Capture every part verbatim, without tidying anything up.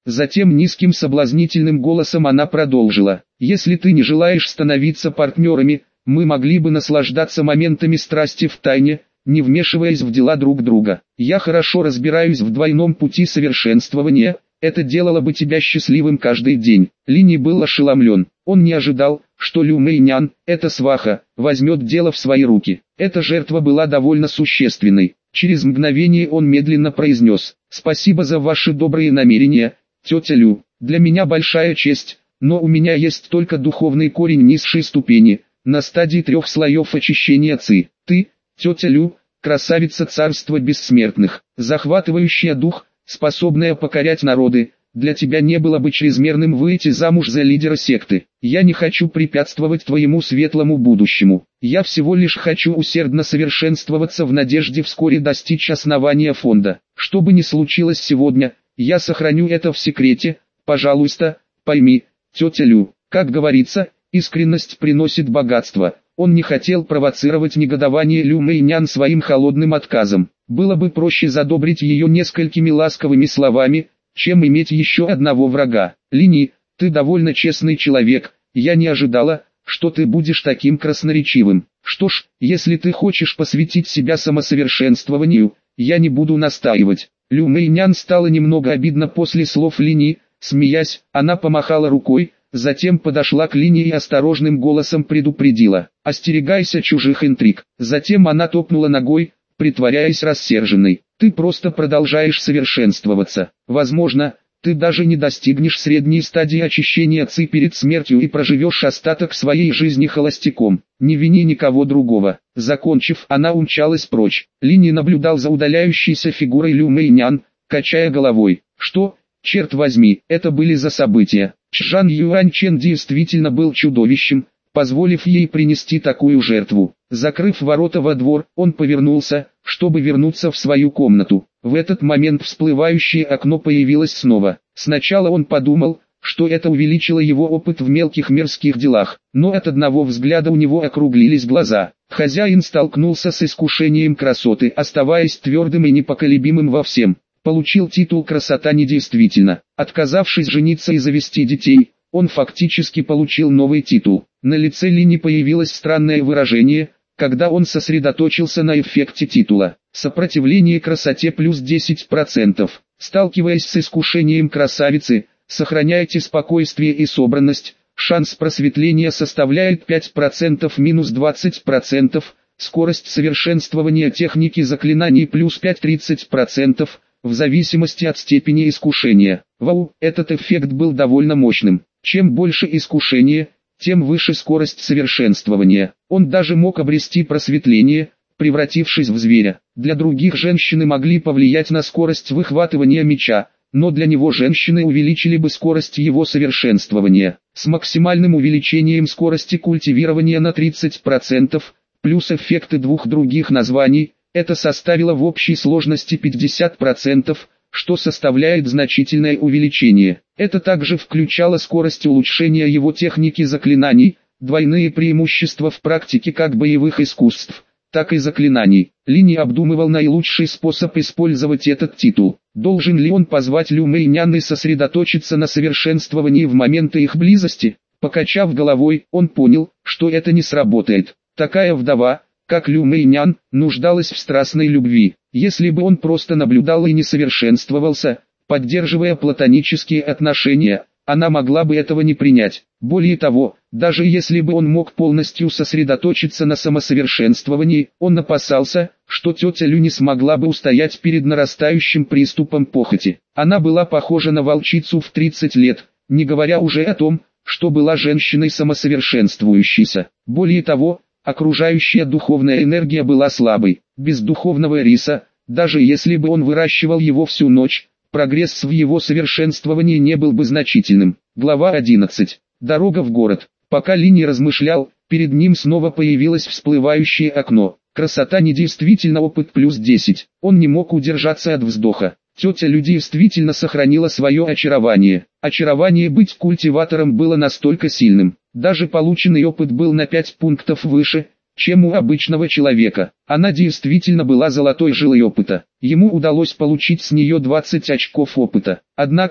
Затем низким соблазнительным голосом она продолжила: «Если ты не желаешь становиться партнерами, мы могли бы наслаждаться моментами страсти в тайне, не вмешиваясь в дела друг друга. Я хорошо разбираюсь в двойном пути совершенствования, это делало бы тебя счастливым каждый день». Линь был ошеломлен. Он не ожидал, что Лю Мэйнян, эта сваха, возьмет дело в свои руки. Эта жертва была довольно существенной. Через мгновение он медленно произнес: «Спасибо за ваши добрые намерения, тетя Лю. Для меня большая честь, но у меня есть только духовный корень низшей ступени, на стадии трех слоев очищения ци. Ты, тетя Лю, красавица царства бессмертных, захватывающая дух, способная покорять народы. Для тебя не было бы чрезмерным выйти замуж за лидера секты. Я не хочу препятствовать твоему светлому будущему. Я всего лишь хочу усердно совершенствоваться в надежде вскоре достичь основания фонда. Что бы ни случилось сегодня, я сохраню это в секрете. Пожалуйста, пойми, тетя Лю, как говорится, искренность приносит богатство». Он не хотел провоцировать негодование Лю Мэйнян своим холодным отказом. Было бы проще задобрить ее несколькими ласковыми словами, чем иметь еще одного врага. «Линь, ты довольно честный человек, я не ожидала, что ты будешь таким красноречивым. Что ж, если ты хочешь посвятить себя самосовершенствованию, я не буду настаивать». Лю Мэйнян стало немного обидно после слов Линь. Смеясь, она помахала рукой, затем подошла к Линь и осторожным голосом предупредила: «Остерегайся чужих интриг». Затем она топнула ногой, притворяясь рассерженной. «Ты просто продолжаешь совершенствоваться. Возможно, ты даже не достигнешь средней стадии очищения ци перед смертью и проживешь остаток своей жизни холостяком. Не вини никого другого». Закончив, она умчалась прочь. Линь наблюдал за удаляющейся фигурой Лю Мэйнян, качая головой. Что, черт возьми, это были за события? Чжан Юаньчен действительно был чудовищем, позволив ей принести такую жертву. Закрыв ворота во двор, он повернулся, чтобы вернуться в свою комнату. В этот момент всплывающее окно появилось снова. Сначала он подумал, что это увеличило его опыт в мелких мирских делах, но от одного взгляда у него округлились глаза. Хозяин столкнулся с искушением красоты, оставаясь твердым и непоколебимым во всем. Получил титул «Красота недействительна». Отказавшись жениться и завести детей, он фактически получил новый титул. На лице Линь появилось странное выражение, когда он сосредоточился на эффекте титула. Сопротивление красоте плюс десять процентов. Сталкиваясь с искушением красавицы, сохраняйте спокойствие и собранность. Шанс просветления составляет пять процентов минус двадцать процентов. Скорость совершенствования техники заклинаний плюс пять-тридцать процентов. В зависимости от степени искушения. Вау, этот эффект был довольно мощным. Чем больше искушения, тем выше скорость совершенствования. Он даже мог обрести просветление, превратившись в зверя. Для других женщины могли повлиять на скорость выхватывания меча, но для него женщины увеличили бы скорость его совершенствования. С максимальным увеличением скорости культивирования на тридцать процентов, плюс эффекты двух других названий, это составило в общей сложности пятьдесят процентов, что составляет значительное увеличение. Это также включало скорость улучшения его техники заклинаний, двойные преимущества в практике как боевых искусств, так и заклинаний. Линь обдумывал наилучший способ использовать этот титул. Должен ли он позвать Лю Мэйнян и сосредоточиться на совершенствовании в моменты их близости? Покачав головой, он понял, что это не сработает. Такая вдова, как Лю Мэйнян, нуждалась в страстной любви. Если бы он просто наблюдал и не совершенствовался, поддерживая платонические отношения, она могла бы этого не принять. Более того, даже если бы он мог полностью сосредоточиться на самосовершенствовании, он опасался, что тетя Лю не смогла бы устоять перед нарастающим приступом похоти. Она была похожа на волчицу в тридцать лет, не говоря уже о том, что была женщиной самосовершенствующейся. Более того, окружающая духовная энергия была слабой. Без духовного риса, даже если бы он выращивал его всю ночь, прогресс в его совершенствовании не был бы значительным. Глава одиннадцать. Дорога в город. Пока Линь размышлял, перед ним снова появилось всплывающее окно. Красота недействительно опыт плюс десять. Он не мог удержаться от вздоха. Тетя Лю действительно сохранила свое очарование. Очарование быть культиватором было настолько сильным. Даже полученный опыт был на пять пунктов выше, чем у обычного человека. Она действительно была золотой жилой опыта. Ему удалось получить с нее двадцать очков опыта. Однако,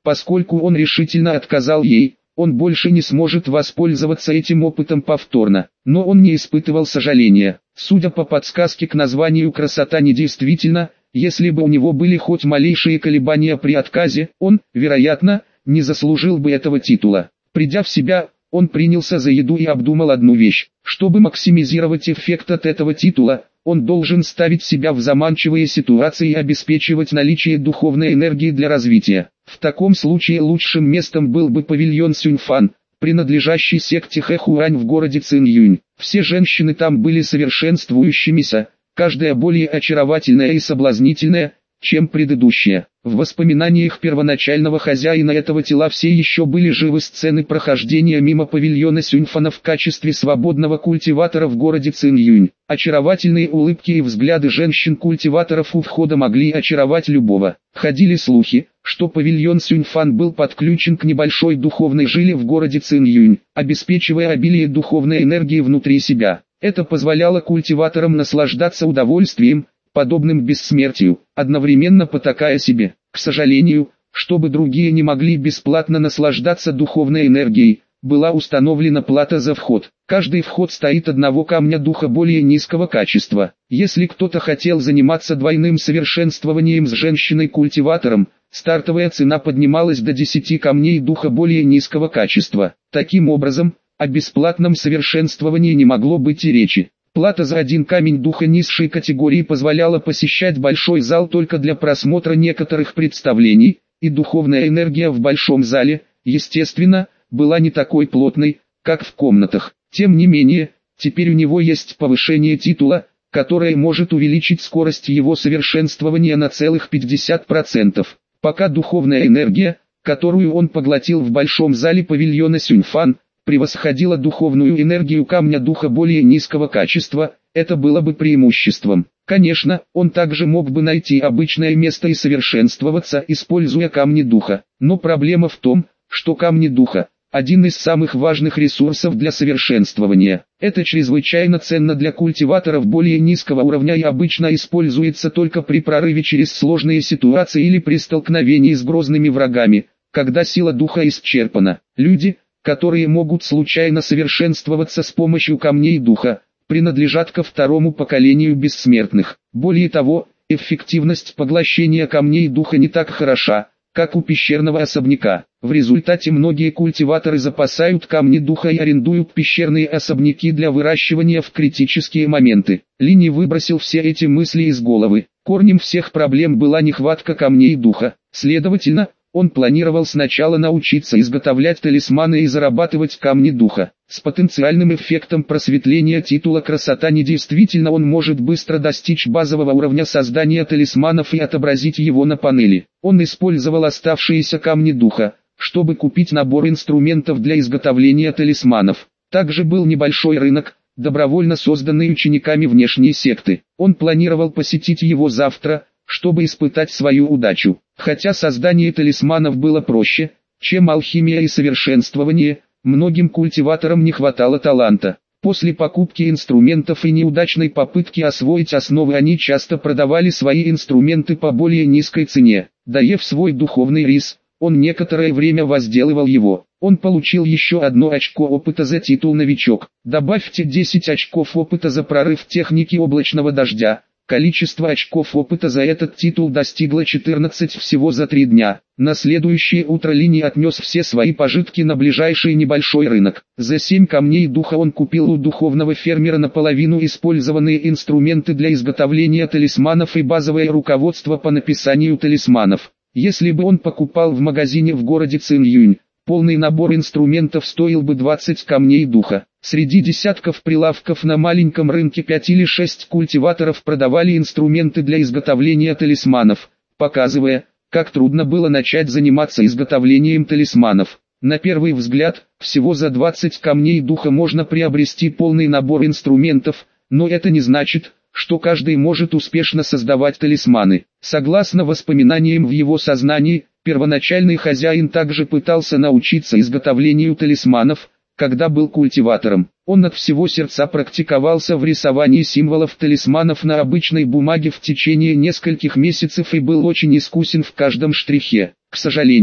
Поскольку он решительно отказал ей, он больше не сможет воспользоваться этим опытом повторно. Но он не испытывал сожаления. Судя по подсказке к названию «Красота недействительна», если бы у него были хоть малейшие колебания при отказе, он, вероятно, не заслужил бы этого титула. Придя в себя, он принялся за еду и обдумал одну вещь. Чтобы максимизировать эффект от этого титула, он должен ставить себя в заманчивые ситуации и обеспечивать наличие духовной энергии для развития. В таком случае лучшим местом был бы павильон Сюньфан, принадлежащий секте Хэхуань в городе Цинъюнь. Все женщины там были совершенствующимися, каждая более очаровательная и соблазнительная, чем предыдущая. В воспоминаниях первоначального хозяина этого тела все еще были живы сцены прохождения мимо павильона Сюньфана в качестве свободного культиватора в городе Цинъюнь. Очаровательные улыбки и взгляды женщин-культиваторов у входа могли очаровать любого. Ходили слухи, что павильон Сюньфан был подключен к небольшой духовной жиле в городе Цинъюнь, обеспечивая обилие духовной энергии внутри себя. Это позволяло культиваторам наслаждаться удовольствием, подобным бессмертию, одновременно потакая себе. К сожалению, чтобы другие не могли бесплатно наслаждаться духовной энергией, была установлена плата за вход. Каждый вход стоит одного камня духа более низкого качества. Если кто-то хотел заниматься двойным совершенствованием с женщиной-культиватором, стартовая цена поднималась до десяти камней духа более низкого качества. Таким образом, о бесплатном совершенствовании не могло быть и речи. Плата за один камень духа низшей категории позволяла посещать большой зал только для просмотра некоторых представлений, и духовная энергия в большом зале, естественно, была не такой плотной, как в комнатах. Тем не менее, теперь у него есть повышение титула, которое может увеличить скорость его совершенствования на целых пятьдесят процентов. Пока духовная энергия, которую он поглотил в большом зале павильона Сюньфан, превосходила духовную энергию камня духа более низкого качества, это было бы преимуществом. Конечно, он также мог бы найти обычное место и совершенствоваться, используя камни духа. Но проблема в том, что камни духа – один из самых важных ресурсов для совершенствования. Это чрезвычайно ценно для культиваторов более низкого уровня и обычно используется только при прорыве через сложные ситуации или при столкновении с грозными врагами, когда сила духа исчерпана. Люди, которые могут случайно совершенствоваться с помощью камней духа, принадлежат ко второму поколению бессмертных. Более того, эффективность поглощения камней духа не так хороша, как у пещерного особняка. В результате многие культиваторы запасают камни духа и арендуют пещерные особняки для выращивания в критические моменты. Ли не выбросил все эти мысли из головы. Корнем всех проблем была нехватка камней духа. Следовательно, он планировал сначала научиться изготовлять талисманы и зарабатывать камни духа. С потенциальным эффектом просветления титула «Красота недействительна» он может быстро достичь базового уровня создания талисманов и отобразить его на панели. Он использовал оставшиеся камни духа, чтобы купить набор инструментов для изготовления талисманов. Также был небольшой рынок, добровольно созданный учениками внешней секты. Он планировал посетить его завтра, чтобы испытать свою удачу. Хотя создание талисманов было проще, чем алхимия и совершенствование, многим культиваторам не хватало таланта. После покупки инструментов и неудачной попытки освоить основы они часто продавали свои инструменты по более низкой цене. Доев свой духовный рис, он некоторое время возделывал его. Он получил еще одно очко опыта за титул «Новичок». Добавьте десять очков опыта за прорыв техники облачного дождя. Количество очков опыта за этот титул достигло четырнадцати всего за три дня. На следующее утро Лини отнес все свои пожитки на ближайший небольшой рынок. За семь камней духа он купил у духовного фермера наполовину использованные инструменты для изготовления талисманов и базовое руководство по написанию талисманов. Если бы он покупал в магазине в городе Цинъюнь, полный набор инструментов стоил бы двадцать камней духа. Среди десятков прилавков на маленьком рынке пять или шесть культиваторов продавали инструменты для изготовления талисманов, показывая, как трудно было начать заниматься изготовлением талисманов. На первый взгляд, всего за двадцать камней духа можно приобрести полный набор инструментов, но это не значит, что каждый может успешно создавать талисманы. Согласно воспоминаниям в его сознании, первоначальный хозяин также пытался научиться изготовлению талисманов, когда был культиватором. Он от всего сердца практиковался в рисовании символов талисманов на обычной бумаге в течение нескольких месяцев и был очень искусен в каждом штрихе. К сожалению,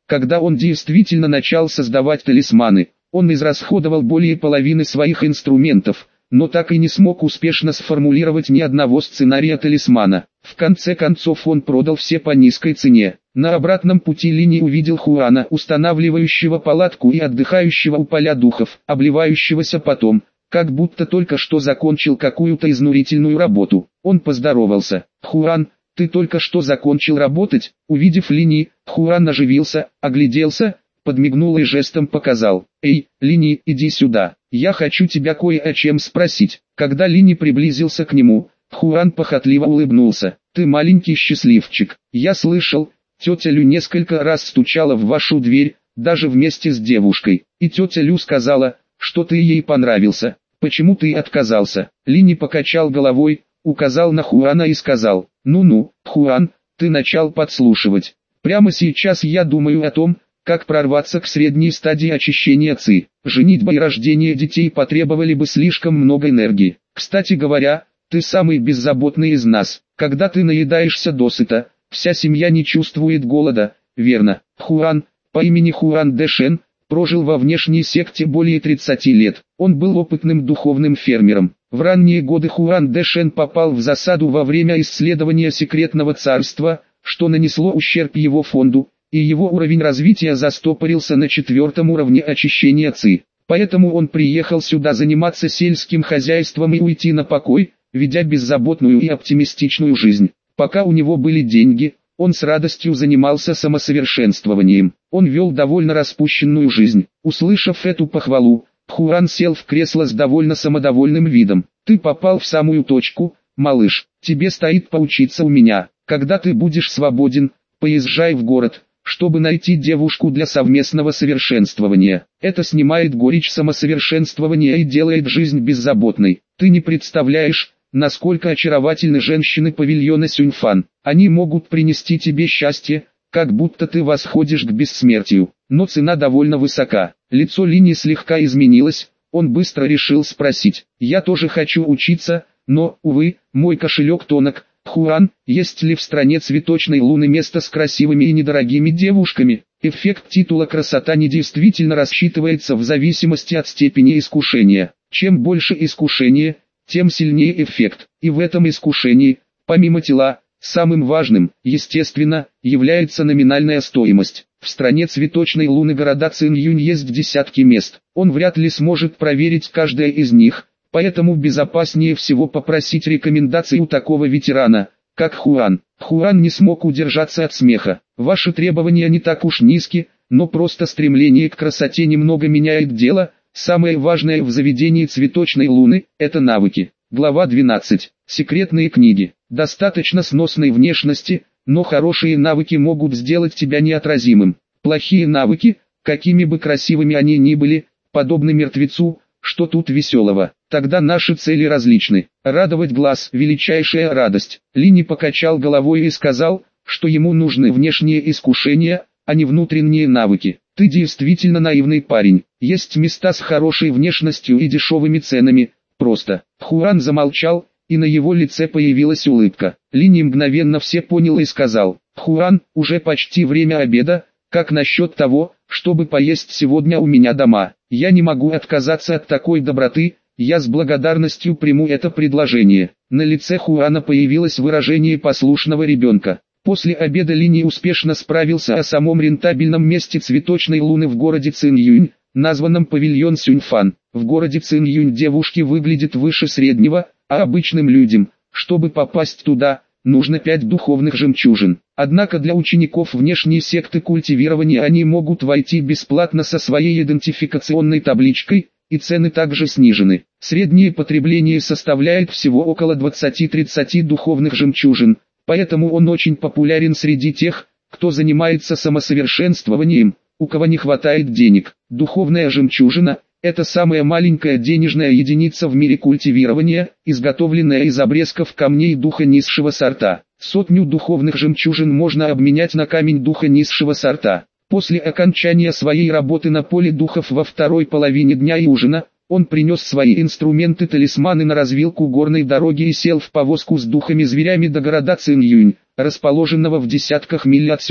Когда он действительно начал создавать талисманы, он израсходовал более половины своих инструментов, но так и не смог успешно сформулировать ни одного сценария талисмана. В конце концов он продал все по низкой цене. На обратном пути Линни увидел Хуана, устанавливающего палатку и отдыхающего у поля духов, обливающегося потом, как будто только что закончил какую-то изнурительную работу. Он поздоровался. «Хуан, ты только что закончил работать?» Увидев Линни, Хуан оживился, огляделся, подмигнул и жестом показал: «Эй, Линни, иди сюда, я хочу тебя кое о чем спросить». Когда Линни приблизился к нему, Хуан похотливо улыбнулся. «Ты маленький счастливчик, я слышал, тетя Лю несколько раз стучала в вашу дверь, даже вместе с девушкой, и тетя Лю сказала, что ты ей понравился. Почему ты отказался?» Линни покачал головой, указал на Хуана и сказал: «Ну-ну, Хуан, ты начал подслушивать. Прямо сейчас я думаю о том, как прорваться к средней стадии очищения ци. Женитьба и рождение детей потребовали бы слишком много энергии. Кстати говоря, ты самый беззаботный из нас. Когда ты наедаешься досыта, вся семья не чувствует голода, верно?» Хуан, по имени Хуан Дэшен, прожил во внешней секте более тридцати лет. Он был опытным духовным фермером. В ранние годы Хуан Дэшен попал в засаду во время исследования секретного царства, что нанесло ущерб его фонду, и его уровень развития застопорился на четвертом уровне очищения ци. Поэтому он приехал сюда заниматься сельским хозяйством и уйти на покой, ведя беззаботную и оптимистичную жизнь. Пока у него были деньги, он с радостью занимался самосовершенствованием. Он вел довольно распущенную жизнь. Услышав эту похвалу, Хуан сел в кресло с довольно самодовольным видом. «Ты попал в самую точку, малыш. Тебе стоит поучиться у меня. Когда ты будешь свободен, поезжай в город, чтобы найти девушку для совместного совершенствования. Это снимает горечь самосовершенствования и делает жизнь беззаботной. Ты не представляешь, насколько очаровательны женщины павильона Сюньфан. Они могут принести тебе счастье, как будто ты восходишь к бессмертию. Но цена довольно высока». Лицо Линни слегка изменилось, он быстро решил спросить: «Я тоже хочу учиться, но, увы, мой кошелек тонок. Хуан, есть ли в стране цветочной луны место с красивыми и недорогими девушками?» Эффект титула «красота» не действительно рассчитывается в зависимости от степени искушения. Чем больше искушение, тем сильнее эффект. И в этом искушении, помимо тела, самым важным, естественно, является номинальная стоимость. В стране цветочной луны города Цинъюнь есть десятки мест. Он вряд ли сможет проверить каждое из них, поэтому безопаснее всего попросить рекомендаций у такого ветерана, как Хуан. Хуан не смог удержаться от смеха. «Ваши требования не так уж низки, но просто стремление к красоте немного меняет дело. Самое важное в заведении цветочной луны – это навыки». Глава двенадцать. Секретные книги. Достаточно сносной внешности, но хорошие навыки могут сделать тебя неотразимым. Плохие навыки, какими бы красивыми они ни были, подобны мертвецу. Что тут веселого? Тогда наши цели различны. Радовать глаз – величайшая радость. Линни покачал головой и сказал, что ему нужны внешние искушения, а не внутренние навыки. «Ты действительно наивный парень. Есть места с хорошей внешностью и дешевыми ценами. Просто». Хуан замолчал, и на его лице появилась улыбка. Линни мгновенно все понял и сказал: «Хуан, уже почти время обеда, как насчет того, чтобы поесть сегодня у меня дома? Я не могу отказаться от такой доброты, я с благодарностью приму это предложение». На лице Хуана появилось выражение послушного ребенка. После обеда Линни успешно справился о самом рентабельном месте цветочной луны в городе Цинъюнь, названном павильон Сюньфан. В городе Цинъюнь девушки выглядят выше среднего, а обычным людям, чтобы попасть туда, нужно пять духовных жемчужин. Однако для учеников внешней секты культивирования они могут войти бесплатно со своей идентификационной табличкой, и цены также снижены. Среднее потребление составляет всего около двадцати-тридцати духовных жемчужин, поэтому он очень популярен среди тех, кто занимается самосовершенствованием, у кого не хватает денег. Духовная жемчужина – это самая маленькая денежная единица в мире культивирования, изготовленная из обрезков камней духа низшего сорта. Сотню духовных жемчужин можно обменять на камень духа низшего сорта. После окончания своей работы на поле духов во второй половине дня и ужина, он принес свои инструменты-талисманы на развилку горной дороги и сел в повозку с духами-зверями до города Цинъюнь, расположенного в десятках миль отсюда.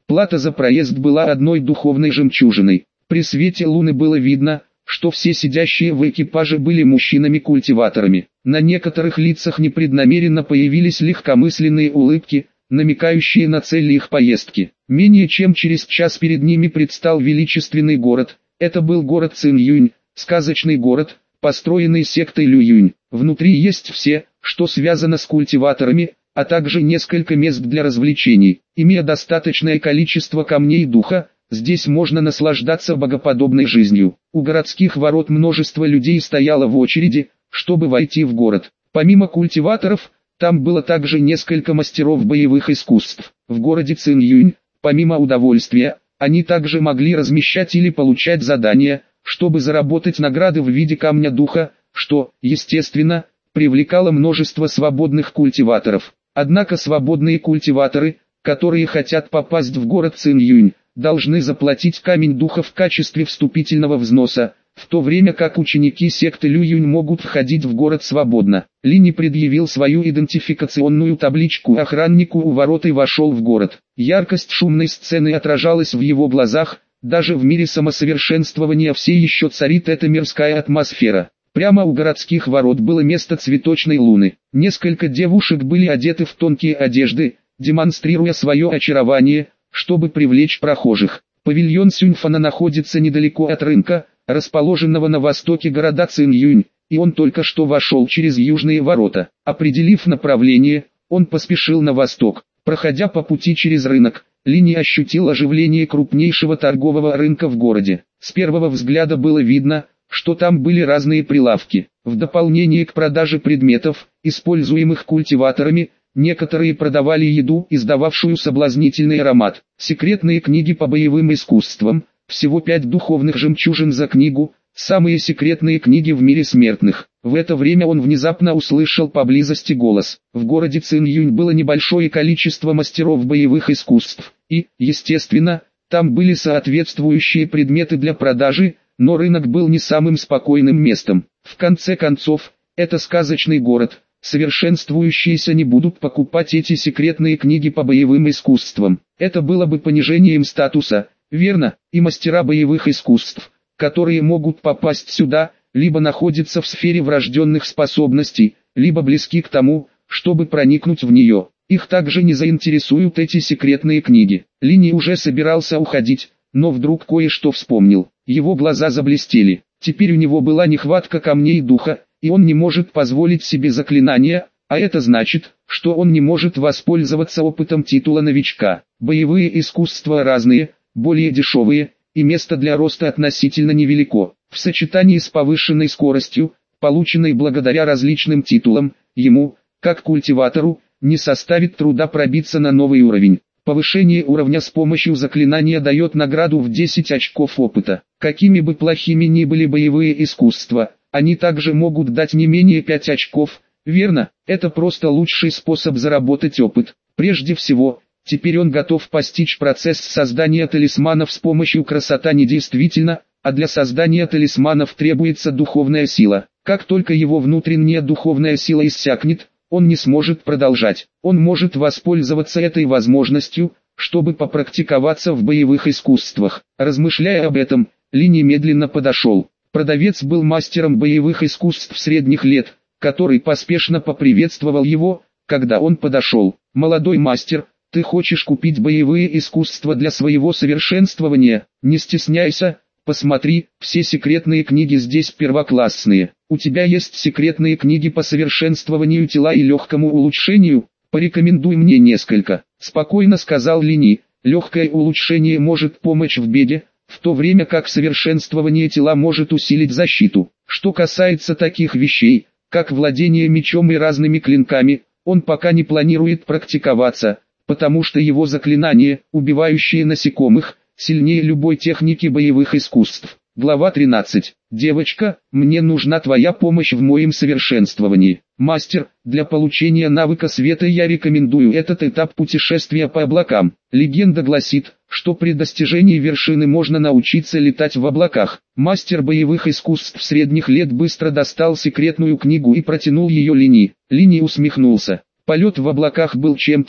Плата за проезд была одной духовной жемчужиной. При свете луны было видно, что все сидящие в экипаже были мужчинами-культиваторами. На некоторых лицах непреднамеренно появились легкомысленные улыбки, намекающие на цели их поездки. Менее чем через час перед ними предстал величественный город. Это был город Цинъюнь, сказочный город, построенный сектой Лююнь. Внутри есть все, что связано с культиваторами, а также несколько мест для развлечений. Имея достаточное количество камней духа, здесь можно наслаждаться богоподобной жизнью. У городских ворот множество людей стояло в очереди, чтобы войти в город. Помимо культиваторов, там было также несколько мастеров боевых искусств. В городе Цинъюнь, помимо удовольствия, они также могли размещать или получать задания, чтобы заработать награды в виде камня духа, что, естественно, привлекало множество свободных культиваторов. Однако свободные культиваторы, которые хотят попасть в город Цинъюнь, должны заплатить камень духа в качестве вступительного взноса, в то время как ученики секты Лююнь могут входить в город свободно. Лини предъявил свою идентификационную табличку охраннику у ворот и вошел в город. Яркость шумной сцены отражалась в его глазах, даже в мире самосовершенствования все еще царит эта мирская атмосфера. Прямо у городских ворот было место цветочной луны. Несколько девушек были одеты в тонкие одежды, демонстрируя свое очарование, чтобы привлечь прохожих. Павильон Сюньфана находится недалеко от рынка, расположенного на востоке города Цинъюнь, и он только что вошел через южные ворота. Определив направление, он поспешил на восток. Проходя по пути через рынок, Лини ощутил оживление крупнейшего торгового рынка в городе. С первого взгляда было видно, что там были разные прилавки. В дополнение к продаже предметов, используемых культиваторами, некоторые продавали еду, издававшую соблазнительный аромат. Секретные книги по боевым искусствам, всего пять духовных жемчужин за книгу, самые секретные книги в мире смертных. В это время он внезапно услышал поблизости голос. В городе Цинъюнь было небольшое количество мастеров боевых искусств, и, естественно, там были соответствующие предметы для продажи, но рынок был не самым спокойным местом. В конце концов, это сказочный город, совершенствующиеся не будут покупать эти секретные книги по боевым искусствам. Это было бы понижением статуса, верно, и мастера боевых искусств, которые могут попасть сюда, либо находятся в сфере врожденных способностей, либо близки к тому, чтобы проникнуть в нее. Их также не заинтересуют эти секретные книги. Лини уже собирался уходить, но вдруг кое-что вспомнил. Его глаза заблестели. Теперь у него была нехватка камней духа, и он не может позволить себе заклинания, а это значит, что он не может воспользоваться опытом титула новичка. Боевые искусства разные, более дешевые, и место для роста относительно невелико. В сочетании с повышенной скоростью, полученной благодаря различным титулам, ему, как культиватору, не составит труда пробиться на новый уровень. Повышение уровня с помощью заклинания дает награду в десять очков опыта. Какими бы плохими ни были боевые искусства, они также могут дать не менее пять очков, верно? Это просто лучший способ заработать опыт. Прежде всего, теперь он готов постичь процесс создания талисманов с помощью красота недействительно, а для создания талисманов требуется духовная сила. Как только его внутренняя духовная сила иссякнет, он не сможет продолжать. Он может воспользоваться этой возможностью, чтобы попрактиковаться в боевых искусствах. Размышляя об этом, Лини медленно подошел. Продавец был мастером боевых искусств средних лет, который поспешно поприветствовал его, когда он подошел. «Молодой мастер, ты хочешь купить боевые искусства для своего совершенствования? Не стесняйся, посмотри, все секретные книги здесь первоклассные. У тебя есть секретные книги по совершенствованию тела и легкому улучшению? Порекомендуй мне несколько», — спокойно сказал Лини. «Легкое улучшение может помочь в беде, в то время как совершенствование тела может усилить защиту. Что касается таких вещей, как владение мечом и разными клинками, он пока не планирует практиковаться, потому что его заклинания, убивающие насекомых, сильнее любой техники боевых искусств». Глава тринадцать. «Девочка, мне нужна твоя помощь в моем совершенствовании. Мастер, для получения навыка света я рекомендую этот этап путешествия по облакам. Легенда гласит, что при достижении вершины можно научиться летать в облаках». Мастер боевых искусств средних лет быстро достал секретную книгу и протянул ее Лини. Лини усмехнулся. Полет в облаках был чем-то,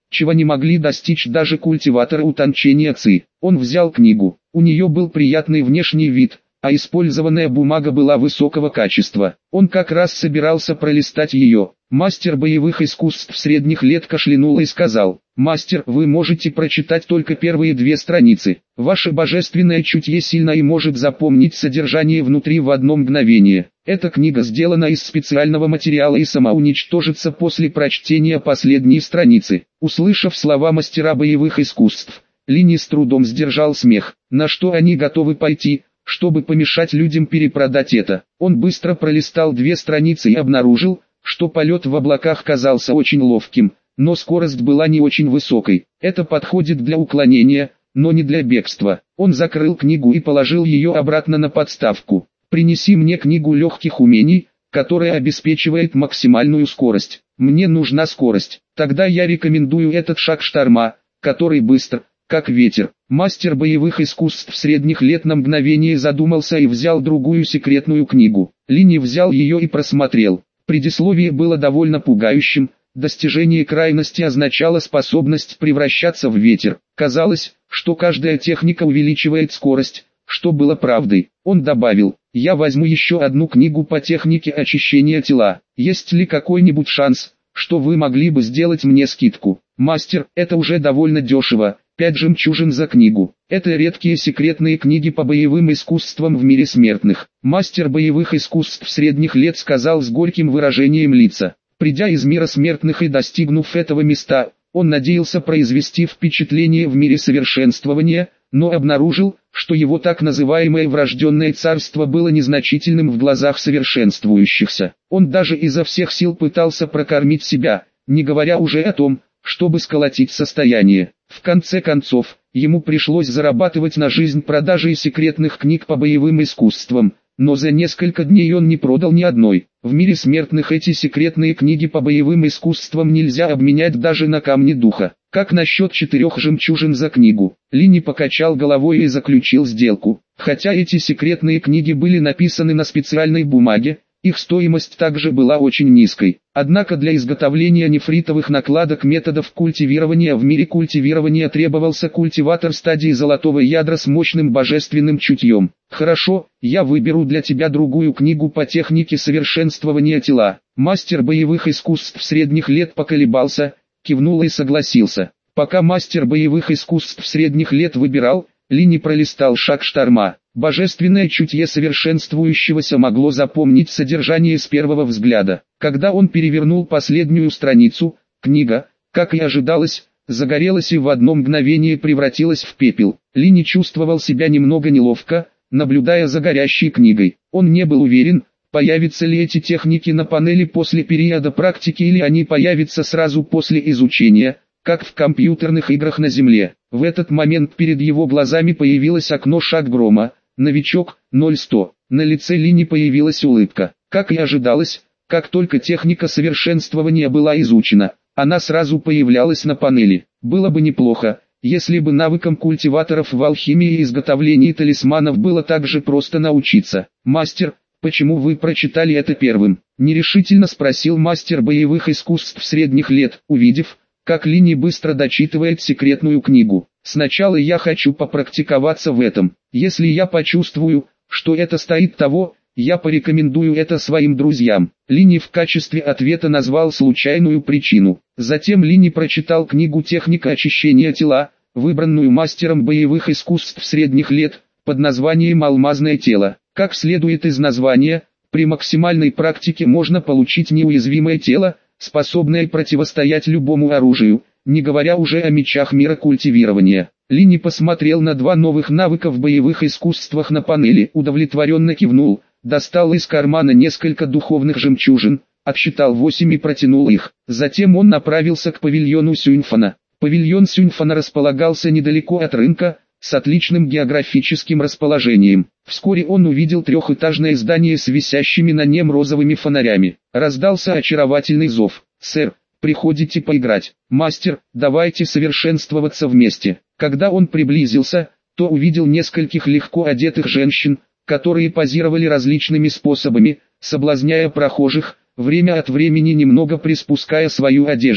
чего не могли достичь даже культиваторы утончения ци. Он взял книгу. У нее был приятный внешний вид, а использованная бумага была высокого качества. Он как раз собирался пролистать ее. Мастер боевых искусств средних лет кашлянул и сказал: «Мастер, вы можете прочитать только первые две страницы. Ваше божественное чутье сильно и может запомнить содержание внутри в одно мгновение. Эта книга сделана из специального материала и сама уничтожится после прочтения последней страницы». Услышав слова мастера боевых искусств, Линни с трудом сдержал смех. На что они готовы пойти, чтобы помешать людям перепродать это? Он быстро пролистал две страницы и обнаружил, что полет в облаках казался очень ловким, но скорость была не очень высокой. Это подходит для уклонения, но не для бегства. Он закрыл книгу и положил ее обратно на подставку. «Принеси мне книгу легких умений, которая обеспечивает максимальную скорость. Мне нужна скорость. Тогда я рекомендую этот шаг шторма, который быстр, как ветер». Мастер боевых искусств средних лет на мгновение задумался и взял другую секретную книгу. Линни взял ее и просмотрел. Предисловие было довольно пугающим. Достижение крайности означало способность превращаться в ветер. Казалось, что каждая техника увеличивает скорость, что было правдой. Он добавил: «Я возьму еще одну книгу по технике очищения тела. Есть ли какой-нибудь шанс, что вы могли бы сделать мне скидку?» «Мастер, это уже довольно дешево. Пять жемчужин за книгу. Это редкие секретные книги по боевым искусствам в мире смертных». Мастер боевых искусств средних лет сказал с горьким выражением лица. Придя из мира смертных и достигнув этого места, он надеялся произвести впечатление в мире совершенствования, но обнаружил, что его так называемое врожденное царство было незначительным в глазах совершенствующихся. Он даже изо всех сил пытался прокормить себя, не говоря уже о том, чтобы сколотить состояние. В конце концов, ему пришлось зарабатывать на жизнь продажей секретных книг по боевым искусствам, но за несколько дней он не продал ни одной. В мире смертных эти секретные книги по боевым искусствам нельзя обменять даже на камни духа. «Как насчет четырех жемчужин за книгу?» Линни покачал головой и заключил сделку. Хотя эти секретные книги были написаны на специальной бумаге, их стоимость также была очень низкой. Однако для изготовления нефритовых накладок методов культивирования в мире культивирования требовался культиватор стадии золотого ядра с мощным божественным чутьем. «Хорошо, я выберу для тебя другую книгу по технике совершенствования тела». Мастер боевых искусств средних лет поколебался, кивнул и согласился. Пока мастер боевых искусств средних лет выбирал, Линни пролистал шаг шторма. Божественное чутье совершенствующегося могло запомнить содержание с первого взгляда. Когда он перевернул последнюю страницу, книга, как и ожидалось, загорелась и в одно мгновение превратилась в пепел. Линни чувствовал себя немного неловко, наблюдая за горящей книгой. Он не был уверен, появятся ли эти техники на панели после периода практики или они появятся сразу после изучения, как в компьютерных играх на Земле. В этот момент перед его глазами появилось окно «Шаг грома». «Новичок, ноль сто». На лице Линни появилась улыбка. Как и ожидалось, как только техника совершенствования была изучена, она сразу появлялась на панели. Было бы неплохо, если бы навыкам культиваторов в алхимии и изготовлении талисманов было так же просто научиться. «Мастер, почему вы прочитали это первым?» — нерешительно спросил мастер боевых искусств средних лет, увидев, как Линни быстро дочитывает секретную книгу. «Сначала я хочу попрактиковаться в этом. Если я почувствую, что это стоит того, я порекомендую это своим друзьям». Линни в качестве ответа назвал случайную причину. Затем Линни прочитал книгу «Техника очищения тела», выбранную мастером боевых искусств средних лет, под названием «Алмазное тело». Как следует из названия, при максимальной практике можно получить неуязвимое тело, способное противостоять любому оружию, не говоря уже о мечах мира культивирования. Линни посмотрел на два новых навыка в боевых искусствах на панели, удовлетворенно кивнул, достал из кармана несколько духовных жемчужин, отсчитал восемь и протянул их. Затем он направился к павильону Сюньфана. Павильон Сюньфана располагался недалеко от рынка, с отличным географическим расположением. Вскоре он увидел трехэтажное здание с висящими на нем розовыми фонарями. Раздался очаровательный зов: «Сэр, приходите поиграть?» «Мастер, давайте совершенствоваться вместе». Когда он приблизился, то увидел нескольких легко одетых женщин, которые позировали различными способами, соблазняя прохожих, время от времени немного приспуская свою одежду.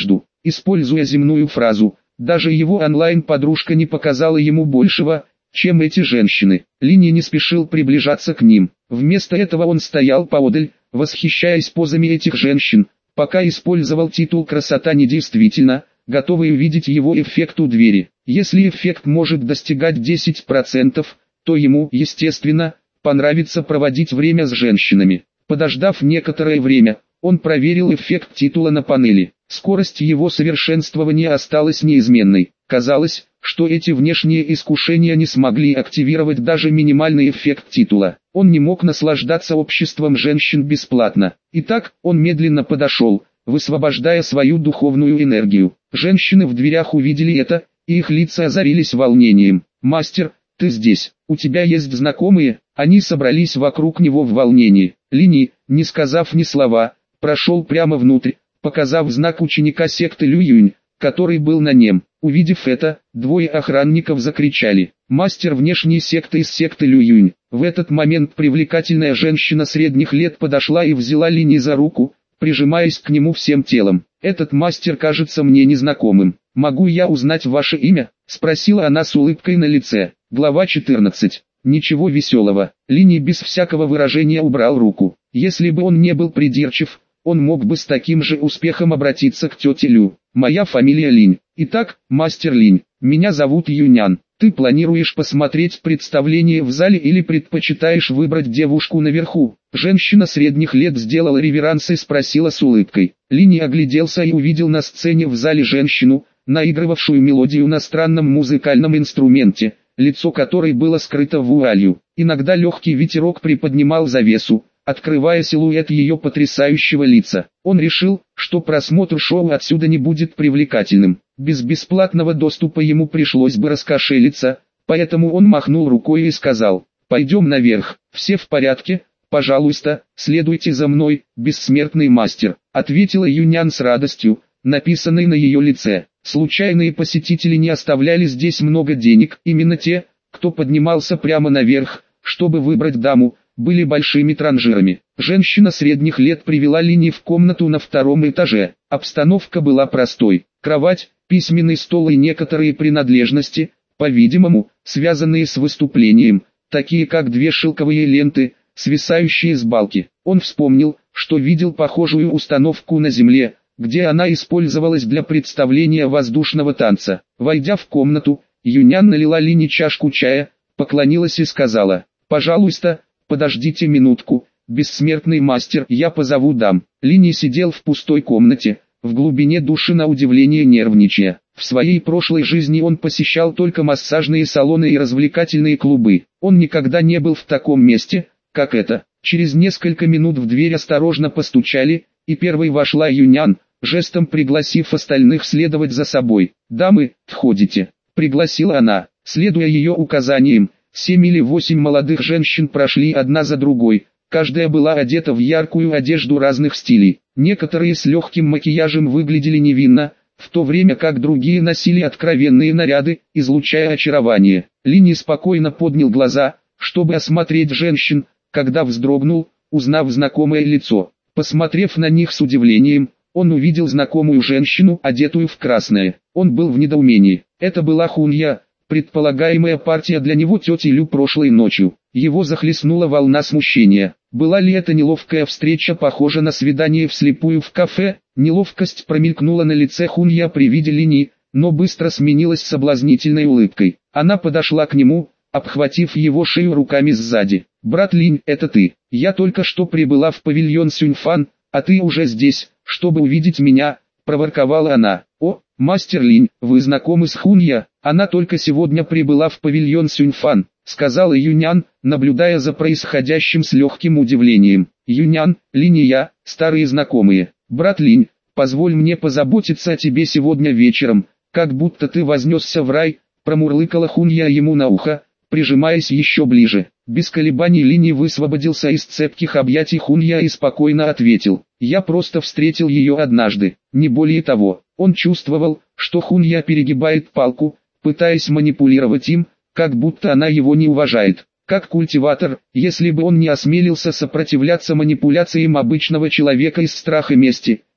используя земную фразу. Даже его онлайн-подружка не показала ему большего, чем эти женщины. Линь не спешил приближаться к ним. Вместо этого он стоял поодаль, восхищаясь позами этих женщин, пока использовал титул «Красота недействительна», готовый увидеть его эффект у двери. Если эффект может достигать десять процентов, то ему, естественно, понравится проводить время с женщинами. Подождав некоторое время, он проверил эффект титула на панели. Скорость его совершенствования осталась неизменной. Казалось, что эти внешние искушения не смогли активировать даже минимальный эффект титула. Он не мог наслаждаться обществом женщин бесплатно. Итак, он медленно подошел, высвобождая свою духовную энергию. Женщины в дверях увидели это, и их лица озарились волнением. «Мастер, ты здесь, у тебя есть знакомые?» Они собрались вокруг него в волнении. Линь, не сказав ни слова, прошел прямо внутрь, показав знак ученика секты Лююнь, который был на нем. Увидев это, двое охранников закричали: «Мастер внешней секты из секты Лююнь!» В этот момент привлекательная женщина средних лет подошла и взяла Линь за руку, прижимаясь к нему всем телом. «Этот мастер кажется мне незнакомым. Могу я узнать ваше имя?» — спросила она с улыбкой на лице. Глава четырнадцать. Ничего веселого. Линь без всякого выражения убрал руку. Если бы он не был придирчив, он мог бы с таким же успехом обратиться к тете Лю. «Моя фамилия Линь. Итак, мастер Линь, меня зовут Юнян. Ты планируешь посмотреть представление в зале или предпочитаешь выбрать девушку наверху?» Женщина средних лет сделала реверанс и спросила с улыбкой. Линь огляделся и увидел на сцене в зале женщину, наигрывавшую мелодию на странном музыкальном инструменте, лицо которой было скрыто вуалью. Иногда легкий ветерок приподнимал завесу, открывая силуэт ее потрясающего лица. Он решил, что просмотр шоу отсюда не будет привлекательным. Без бесплатного доступа ему пришлось бы раскошелиться, поэтому он махнул рукой и сказал: «Пойдем наверх, все в порядке? Пожалуйста, следуйте за мной, бессмертный мастер», — ответила Юнян с радостью, написанной на ее лице. Случайные посетители не оставляли здесь много денег, именно те, кто поднимался прямо наверх, чтобы выбрать даму, были большими транжирами. Женщина средних лет привела Линь в комнату на втором этаже. Обстановка была простой: кровать, письменный стол и некоторые принадлежности, по-видимому, связанные с выступлением, такие как две шелковые ленты, свисающие с балки. Он вспомнил, что видел похожую установку на земле, где она использовалась для представления воздушного танца. Войдя в комнату, Юнян налила Линь чашку чая, поклонилась и сказала: «Пожалуйста, подождите минутку, бессмертный мастер, я позову дам». Линь сидел в пустой комнате, в глубине души на удивление нервничая. В своей прошлой жизни он посещал только массажные салоны и развлекательные клубы. Он никогда не был в таком месте, как это. Через несколько минут в дверь осторожно постучали, и первой вошла Юнян, жестом пригласив остальных следовать за собой. «Дамы, входите», — пригласила она. Следуя ее указаниям, семь или восемь молодых женщин прошли одна за другой, каждая была одета в яркую одежду разных стилей. Некоторые с легким макияжем выглядели невинно, в то время как другие носили откровенные наряды, излучая очарование. Линь спокойно поднял глаза, чтобы осмотреть женщин, когда вздрогнул, узнав знакомое лицо. Посмотрев на них с удивлением, он увидел знакомую женщину, одетую в красное. Он был в недоумении. Это была Хунья, предполагаемая партия для него тети Лю прошлой ночью. Его захлестнула волна смущения. Была ли эта неловкая встреча похожа на свидание вслепую в кафе? Неловкость промелькнула на лице Хунья при виде Линь, но быстро сменилась соблазнительной улыбкой. Она подошла к нему, обхватив его шею руками сзади. «Брат Линь, это ты? Я только что прибыла в павильон Сюньфан, а ты уже здесь, чтобы увидеть меня», — проворковала она. «О, мастер Линь, вы знакомы с Хунья? Она только сегодня прибыла в павильон Сюньфан», — сказала Юнян, наблюдая за происходящим с легким удивлением. «Юнян, Линь и я, старые знакомые. Брат Линь, позволь мне позаботиться о тебе сегодня вечером, как будто ты вознесся в рай», — промурлыкала Хунья ему на ухо, прижимаясь еще ближе. Без колебаний Линь высвободился из цепких объятий Хунья и спокойно ответил: «Я просто встретил ее однажды, не более того». Он чувствовал, что Хунья перегибает палку, пытаясь манипулировать им, как будто она его не уважает. Как культиватор, если бы он не осмелился сопротивляться манипуляциям обычного человека из страха мести,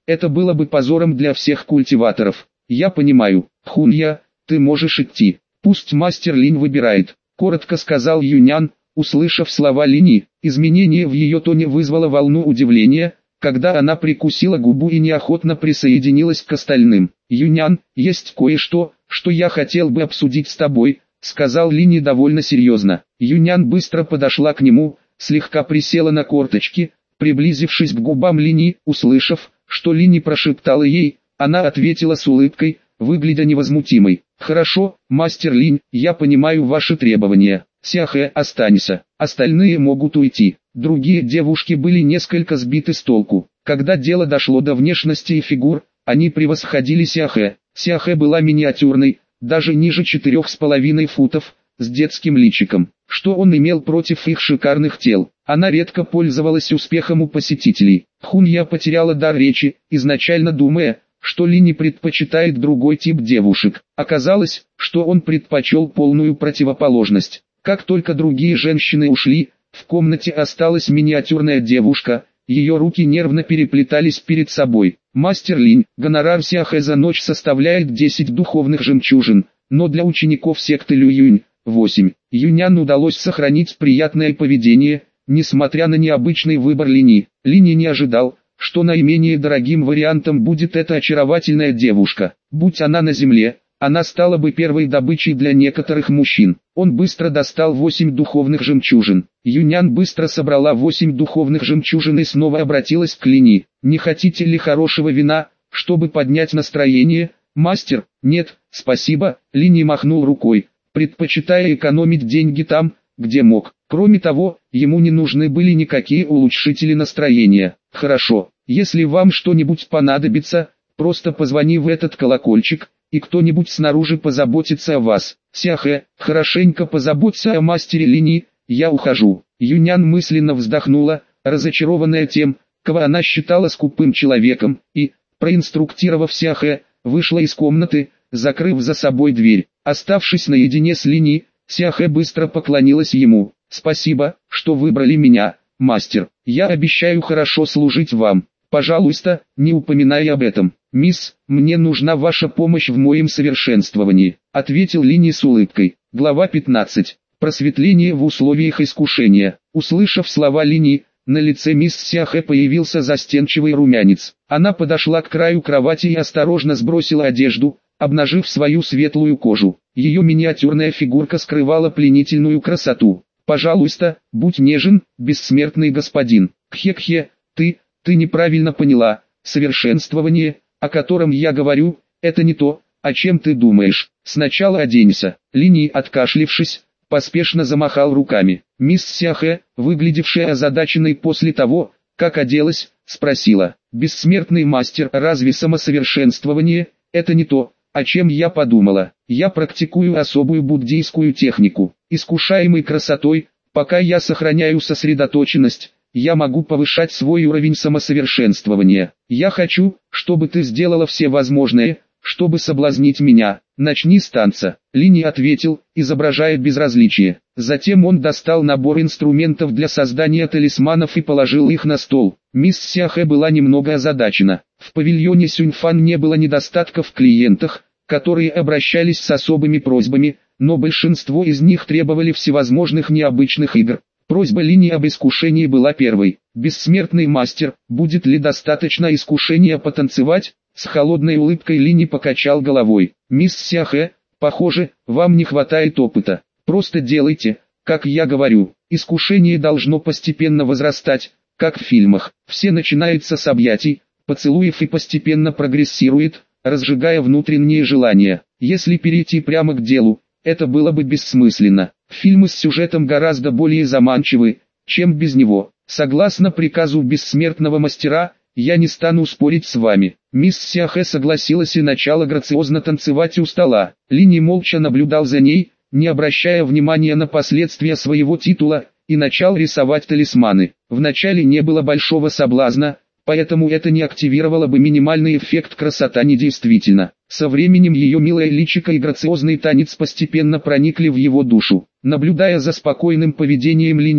это было бы позором для всех культиваторов. Я понимаю, Хунья, ты можешь идти. Пусть мастер Линь выбирает, коротко сказал Юнян, услышав слова Лини. Изменение в ее тоне вызвало волну удивления, когда она прикусила губу и неохотно присоединилась к остальным. Юнян, есть кое-что, что я хотел бы обсудить с тобой, сказал Лини довольно серьезно. Юнян быстро подошла к нему, слегка присела на корточки, приблизившись к губам Лини, услышав, что Лини прошептала ей, она ответила с улыбкой, выглядя невозмутимой. «Хорошо, мастер Линь, я понимаю ваши требования. Сяхэ, останься, остальные могут уйти». Другие девушки были несколько сбиты с толку. Когда дело дошло до внешности и фигур, они превосходили Сяхэ. Сяхэ была миниатюрной, даже ниже четырех с половиной футов, с детским личиком. Что он имел против их шикарных тел? Она редко пользовалась успехом у посетителей. Хунья потеряла дар речи, изначально думая, что Лини предпочитает другой тип девушек. Оказалось, что он предпочел полную противоположность. Как только другие женщины ушли, в комнате осталась миниатюрная девушка, ее руки нервно переплетались перед собой. «Мастер Линь, гонорар Сяхэ за ночь составляет десять духовных жемчужин, но для учеников секты Лююнь – восемь. Юнян удалось сохранить приятное поведение, несмотря на необычный выбор Лини. Лини не ожидал, что наименее дорогим вариантом будет эта очаровательная девушка. Будь она на земле, она стала бы первой добычей для некоторых мужчин. Он быстро достал восемь духовных жемчужин. Юнян быстро собрала восемь духовных жемчужин и снова обратилась к Лини. «Не хотите ли хорошего вина, чтобы поднять настроение, мастер?» «Нет, спасибо», Лини махнул рукой, предпочитая экономить деньги там, где мог. Кроме того, ему не нужны были никакие улучшители настроения. «Хорошо, если вам что-нибудь понадобится, просто позвони в этот колокольчик, и кто-нибудь снаружи позаботится о вас. Сяхэ, хорошенько позаботься о мастере Лини, я ухожу». Юнян мысленно вздохнула, разочарованная тем, кого она считала скупым человеком, и, проинструктировав Сяхэ, вышла из комнаты, закрыв за собой дверь. Оставшись наедине с Лини, Сяхэ быстро поклонилась ему. «Спасибо, что выбрали меня, мастер. Я обещаю хорошо служить вам. Пожалуйста, не упоминай об этом». «Мисс, мне нужна ваша помощь в моем совершенствовании», — ответил Лини с улыбкой. Глава пятнадцать. Просветление в условиях искушения. Услышав слова Лини, на лице мисс Сяхэ появился застенчивый румянец. Она подошла к краю кровати и осторожно сбросила одежду, обнажив свою светлую кожу. Ее миниатюрная фигурка скрывала пленительную красоту. «Пожалуйста, будь нежен, бессмертный господин». «Кхе-кхе, ты, ты неправильно поняла, совершенствование, о котором я говорю, это не то, о чем ты думаешь. Сначала оденься». Лини, откашлившись, поспешно замахал руками. Мисс Сяхэ, выглядевшая озадаченной после того, как оделась, спросила: «Бессмертный мастер, разве самосовершенствование – это не то, о чем я подумала? Я практикую особую буддийскую технику. Искушаемый красотой, пока я сохраняю сосредоточенность, я могу повышать свой уровень самосовершенствования. Я хочу, чтобы ты сделала все возможное, чтобы соблазнить меня. Начни с танца». Лини ответил, изображая безразличие. Затем он достал набор инструментов для создания талисманов и положил их на стол. Мисс Сяхэ была немного озадачена. В павильоне Сюньфан не было недостатка в клиентах, которые обращались с особыми просьбами, но большинство из них требовали всевозможных необычных игр. Просьба Лини об искушении была первой. «Бессмертный мастер, будет ли достаточно искушения потанцевать?» С холодной улыбкой Лини покачал головой. «Мисс Сяхэ, похоже, вам не хватает опыта. Просто делайте, как я говорю. Искушение должно постепенно возрастать, как в фильмах. Все начинается с объятий, поцелуев и постепенно прогрессирует, разжигая внутренние желания. Если перейти прямо к делу, это было бы бессмысленно. Фильмы с сюжетом гораздо более заманчивы, чем без него. Согласно приказу бессмертного мастера, я не стану спорить с вами». Мисс Сяхэ согласилась и начала грациозно танцевать у стола. Лини молча наблюдал за ней, не обращая внимания на последствия своего титула, и начал рисовать талисманы. Вначале не было большого соблазна, поэтому это не активировало бы минимальный эффект «красота недействительна». Со временем ее милое личико и грациозный танец постепенно проникли в его душу. Наблюдая за спокойным поведением Лини,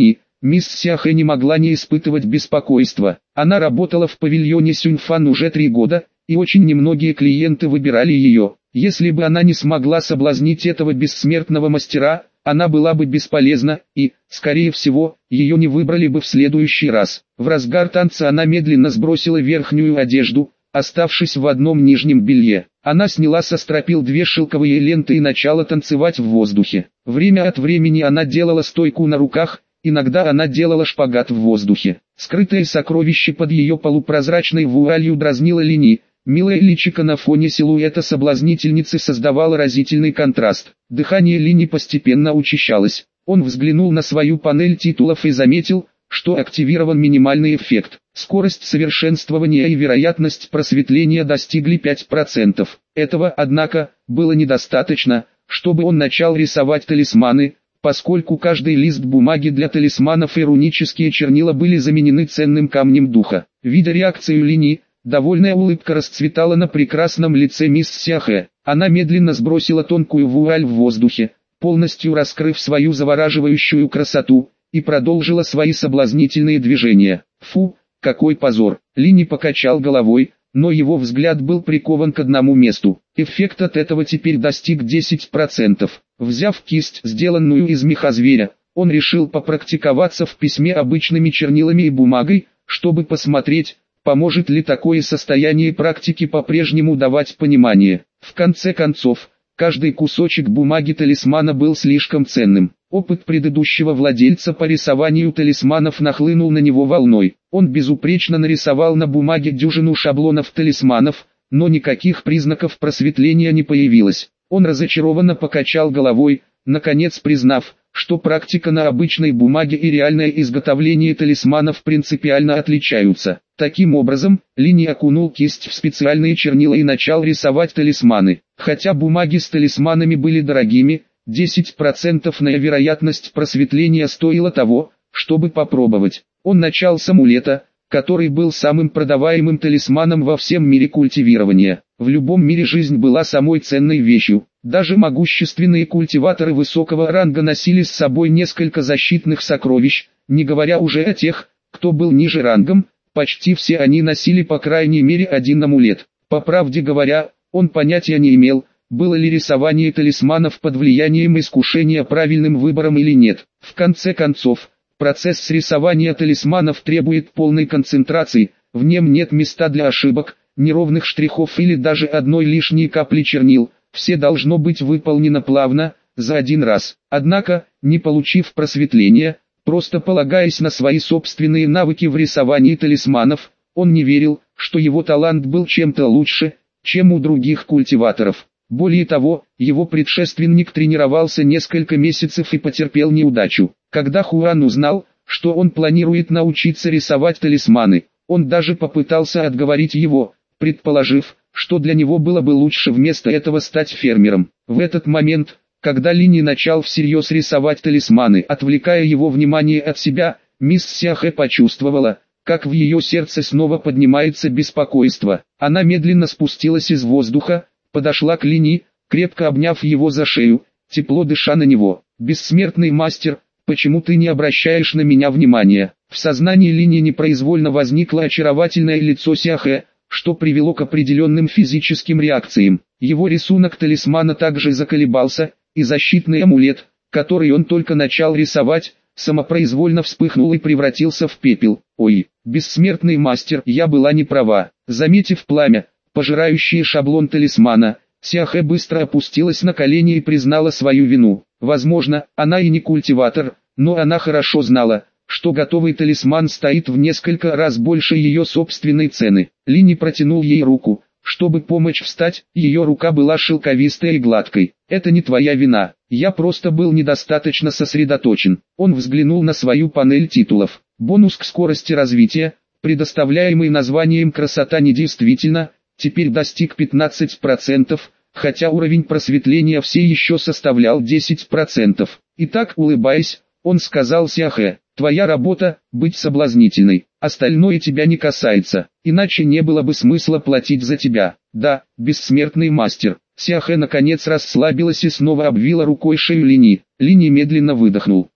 Мисс Сяхэ не могла не испытывать беспокойства. Она работала в павильоне Сюньфан уже три года, и очень немногие клиенты выбирали ее. Если бы она не смогла соблазнить этого бессмертного мастера, она была бы бесполезна, и, скорее всего, ее не выбрали бы в следующий раз. В разгар танца она медленно сбросила верхнюю одежду, оставшись в одном нижнем белье. Она сняла со стропил две шелковые ленты и начала танцевать в воздухе. Время от времени она делала стойку на руках, иногда она делала шпагат в воздухе. Скрытое сокровище под ее полупрозрачной вуалью дразнило Лини. Милая личико на фоне силуэта соблазнительницы создавало разительный контраст. Дыхание Лини постепенно учащалось. Он взглянул на свою панель титулов и заметил, что активирован минимальный эффект. Скорость совершенствования и вероятность просветления достигли пяти процентов. Этого, однако, было недостаточно, чтобы он начал рисовать талисманы, поскольку каждый лист бумаги для талисманов и рунические чернила были заменены ценным камнем духа. Видя реакцию Лини, довольная улыбка расцветала на прекрасном лице мисс Сяхэ. Она медленно сбросила тонкую вуаль в воздухе, полностью раскрыв свою завораживающую красоту, и продолжила свои соблазнительные движения. Фу, какой позор! Лини покачал головой, но его взгляд был прикован к одному месту. Эффект от этого теперь достиг десяти процентов. Взяв кисть, сделанную из меха зверя, он решил попрактиковаться в письме обычными чернилами и бумагой, чтобы посмотреть, поможет ли такое состояние практики по-прежнему давать понимание. В конце концов, каждый кусочек бумаги талисмана был слишком ценным. Опыт предыдущего владельца по рисованию талисманов нахлынул на него волной. Он безупречно нарисовал на бумаге дюжину шаблонов талисманов, но никаких признаков просветления не появилось. Он разочарованно покачал головой, наконец признав, что практика на обычной бумаге и реальное изготовление талисманов принципиально отличаются. Таким образом, Лини окунул кисть в специальные чернила и начал рисовать талисманы. Хотя бумаги с талисманами были дорогими, десять процентов на вероятность просветления стоило того, чтобы попробовать. Он начал с амулета, который был самым продаваемым талисманом во всем мире культивирования. В любом мире жизнь была самой ценной вещью. Даже могущественные культиваторы высокого ранга носили с собой несколько защитных сокровищ, не говоря уже о тех, кто был ниже рангом, почти все они носили по крайней мере один амулет. По правде говоря, он понятия не имел, было ли рисование талисманов под влиянием искушения правильным выбором или нет. В конце концов, процесс рисования талисманов требует полной концентрации, в нем нет места для ошибок, неровных штрихов или даже одной лишней капли чернил. Все должно быть выполнено плавно, за один раз. Однако, не получив просветления, просто полагаясь на свои собственные навыки в рисовании талисманов, он не верил, что его талант был чем-то лучше, чем у других культиваторов. Более того, его предшественник тренировался несколько месяцев и потерпел неудачу. Когда Хуан узнал, что он планирует научиться рисовать талисманы, он даже попытался отговорить его, предположив, что для него было бы лучше вместо этого стать фермером. В этот момент, когда Лини начал всерьез рисовать талисманы, отвлекая его внимание от себя, мисс Сяхэ почувствовала, как в ее сердце снова поднимается беспокойство. Она медленно спустилась из воздуха, подошла к Лини, крепко обняв его за шею, тепло дыша на него. «Бессмертный мастер, почему ты не обращаешь на меня внимания?» В сознании Лини непроизвольно возникло очаровательное лицо Сяхэ, что привело к определенным физическим реакциям. Его рисунок талисмана также заколебался, и защитный амулет, который он только начал рисовать, самопроизвольно вспыхнул и превратился в пепел. «Ой, бессмертный мастер, я была не права». Заметив пламя, пожирающее шаблон талисмана, Сяхэ быстро опустилась на колени и признала свою вину. Возможно, она и не культиватор, но она хорошо знала, что готовый талисман стоит в несколько раз больше ее собственной цены. Лини протянул ей руку, чтобы помочь встать, ее рука была шелковистой и гладкой. «Это не твоя вина, я просто был недостаточно сосредоточен». Он взглянул на свою панель титулов. Бонус к скорости развития, предоставляемый названием «Красота недействительна», теперь достиг пятнадцати процентов, хотя уровень просветления все еще составлял десять процентов. Итак, улыбаясь, он сказал Сяхэ: «Твоя работа – быть соблазнительной, остальное тебя не касается, иначе не было бы смысла платить за тебя». «Да, бессмертный мастер». Сяхэ наконец расслабилась и снова обвила рукой шею Лини. Лини медленно выдохнул.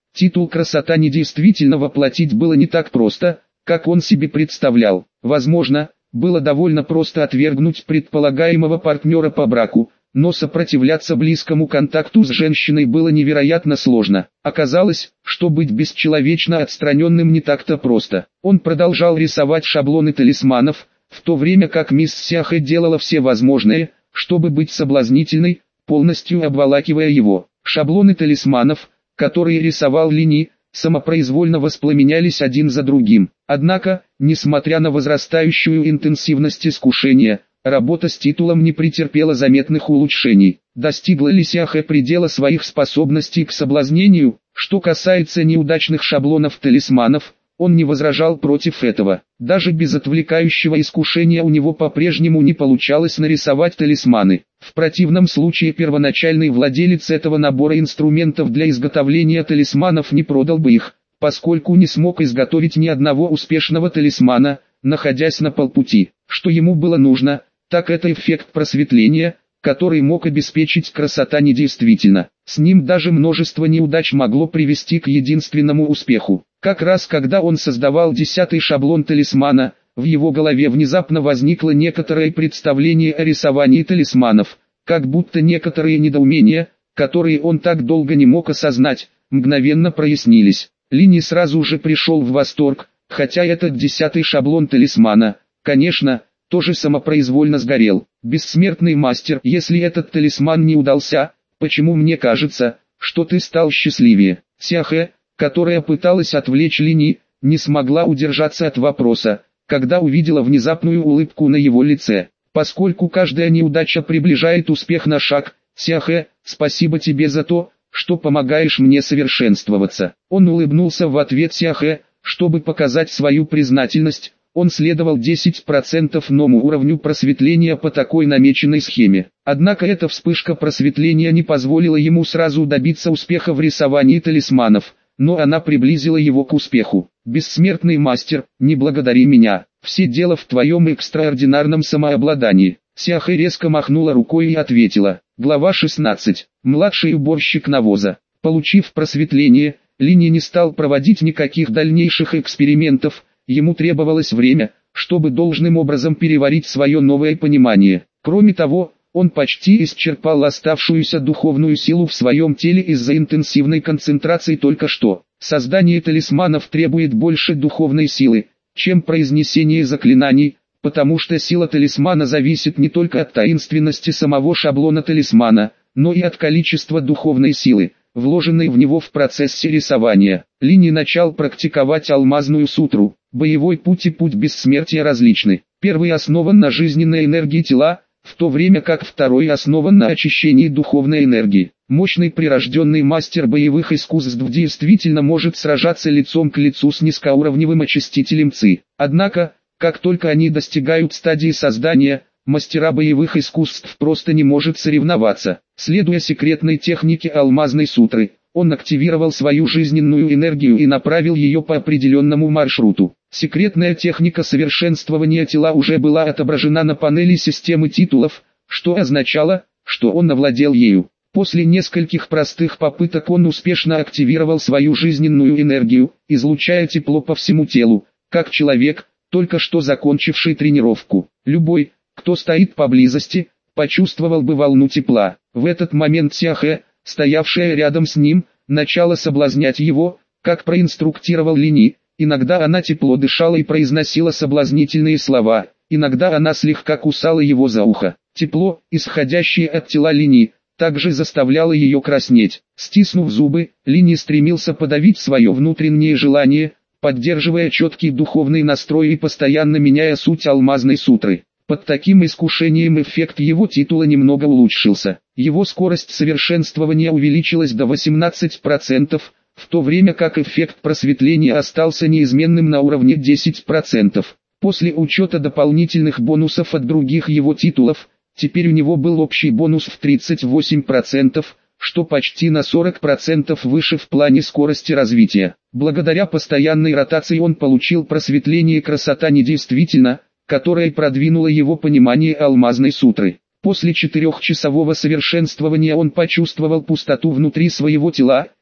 Титул «Красота» недействительно воплотить было не так просто, как он себе представлял. Возможно, было довольно просто отвергнуть предполагаемого партнера по браку, но сопротивляться близкому контакту с женщиной было невероятно сложно. Оказалось, что быть бесчеловечно отстраненным не так-то просто. Он продолжал рисовать шаблоны талисманов, в то время как мисс Сяхэ делала все возможное, чтобы быть соблазнительной, полностью обволакивая его. Шаблоны талисманов, которые рисовал Линь, самопроизвольно воспламенялись один за другим. Однако, несмотря на возрастающую интенсивность искушения, работа с титулом не претерпела заметных улучшений. Достигла ли Сяхэ предела своих способностей к соблазнению? Что касается неудачных шаблонов талисманов, он не возражал против этого. Даже без отвлекающего искушения у него по-прежнему не получалось нарисовать талисманы. В противном случае первоначальный владелец этого набора инструментов для изготовления талисманов не продал бы их, поскольку не смог изготовить ни одного успешного талисмана, находясь на полпути. Что ему было нужно, так это эффект просветления, который мог обеспечить красота недействительно. С ним даже множество неудач могло привести к единственному успеху. Как раз когда он создавал десятый шаблон талисмана, в его голове внезапно возникло некоторое представление о рисовании талисманов, как будто некоторые недоумения, которые он так долго не мог осознать, мгновенно прояснились. Линь сразу же пришел в восторг, хотя этот десятый шаблон талисмана, конечно, тоже самопроизвольно сгорел. Бессмертный мастер, если этот талисман не удался, почему мне кажется, что ты стал счастливее? Сяхэ, которая пыталась отвлечь Линь, не смогла удержаться от вопроса, когда увидела внезапную улыбку на его лице. Поскольку каждая неудача приближает успех на шаг, Сяхэ, спасибо тебе за то, что помогаешь мне совершенствоваться. Он улыбнулся в ответ Сяхэ, чтобы показать свою признательность. Он следовал десять процентов новому уровню просветления по такой намеченной схеме. Однако эта вспышка просветления не позволила ему сразу добиться успеха в рисовании талисманов, но она приблизила его к успеху. «Бессмертный мастер, не благодари меня, все дело в твоем экстраординарном самообладании». Сяхэ резко махнула рукой и ответила. Глава шестнадцать. Младший уборщик навоза. Получив просветление, Линь не стал проводить никаких дальнейших экспериментов. Ему требовалось время, чтобы должным образом переварить свое новое понимание. Кроме того, он почти исчерпал оставшуюся духовную силу в своем теле из-за интенсивной концентрации только что. Создание талисманов требует больше духовной силы, чем произнесение заклинаний, потому что сила талисмана зависит не только от таинственности самого шаблона талисмана, но и от количества духовной силы, вложенной в него в процессе рисования. Линь начал практиковать алмазную сутру. Боевой путь и путь бессмертия различны. Первый основан на жизненной энергии тела, в то время как второй основан на очищении духовной энергии. Мощный прирожденный мастер боевых искусств действительно может сражаться лицом к лицу с низкоуровневым очистителем ци. Однако, как только они достигают стадии создания, мастера боевых искусств просто не может соревноваться. Следуя секретной технике алмазной сутры, он активировал свою жизненную энергию и направил ее по определенному маршруту. Секретная техника совершенствования тела уже была отображена на панели системы титулов, что означало, что он овладел ею. После нескольких простых попыток он успешно активировал свою жизненную энергию, излучая тепло по всему телу, как человек, только что закончивший тренировку. Любой, кто стоит поблизости, почувствовал бы волну тепла. В этот момент Сяхэ, стоявшая рядом с ним, начала соблазнять его, как проинструктировал Линь. Иногда она тепло дышала и произносила соблазнительные слова, иногда она слегка кусала его за ухо. Тепло, исходящее от тела Линь, также заставляло ее краснеть. Стиснув зубы, Линь стремился подавить свое внутреннее желание, поддерживая четкий духовный настрой и постоянно меняя суть алмазной сутры. Под таким искушением эффект его титула немного улучшился. Его скорость совершенствования увеличилась до восемнадцати процентов, в то время как эффект просветления остался неизменным на уровне десяти процентов. После учета дополнительных бонусов от других его титулов, теперь у него был общий бонус в тридцать восемь процентов, что почти на сорок процентов выше в плане скорости развития. Благодаря постоянной ротации он получил просветление красота недействительно, которое продвинуло его понимание алмазной сутры. После четырехчасового совершенствования он почувствовал пустоту внутри своего тела,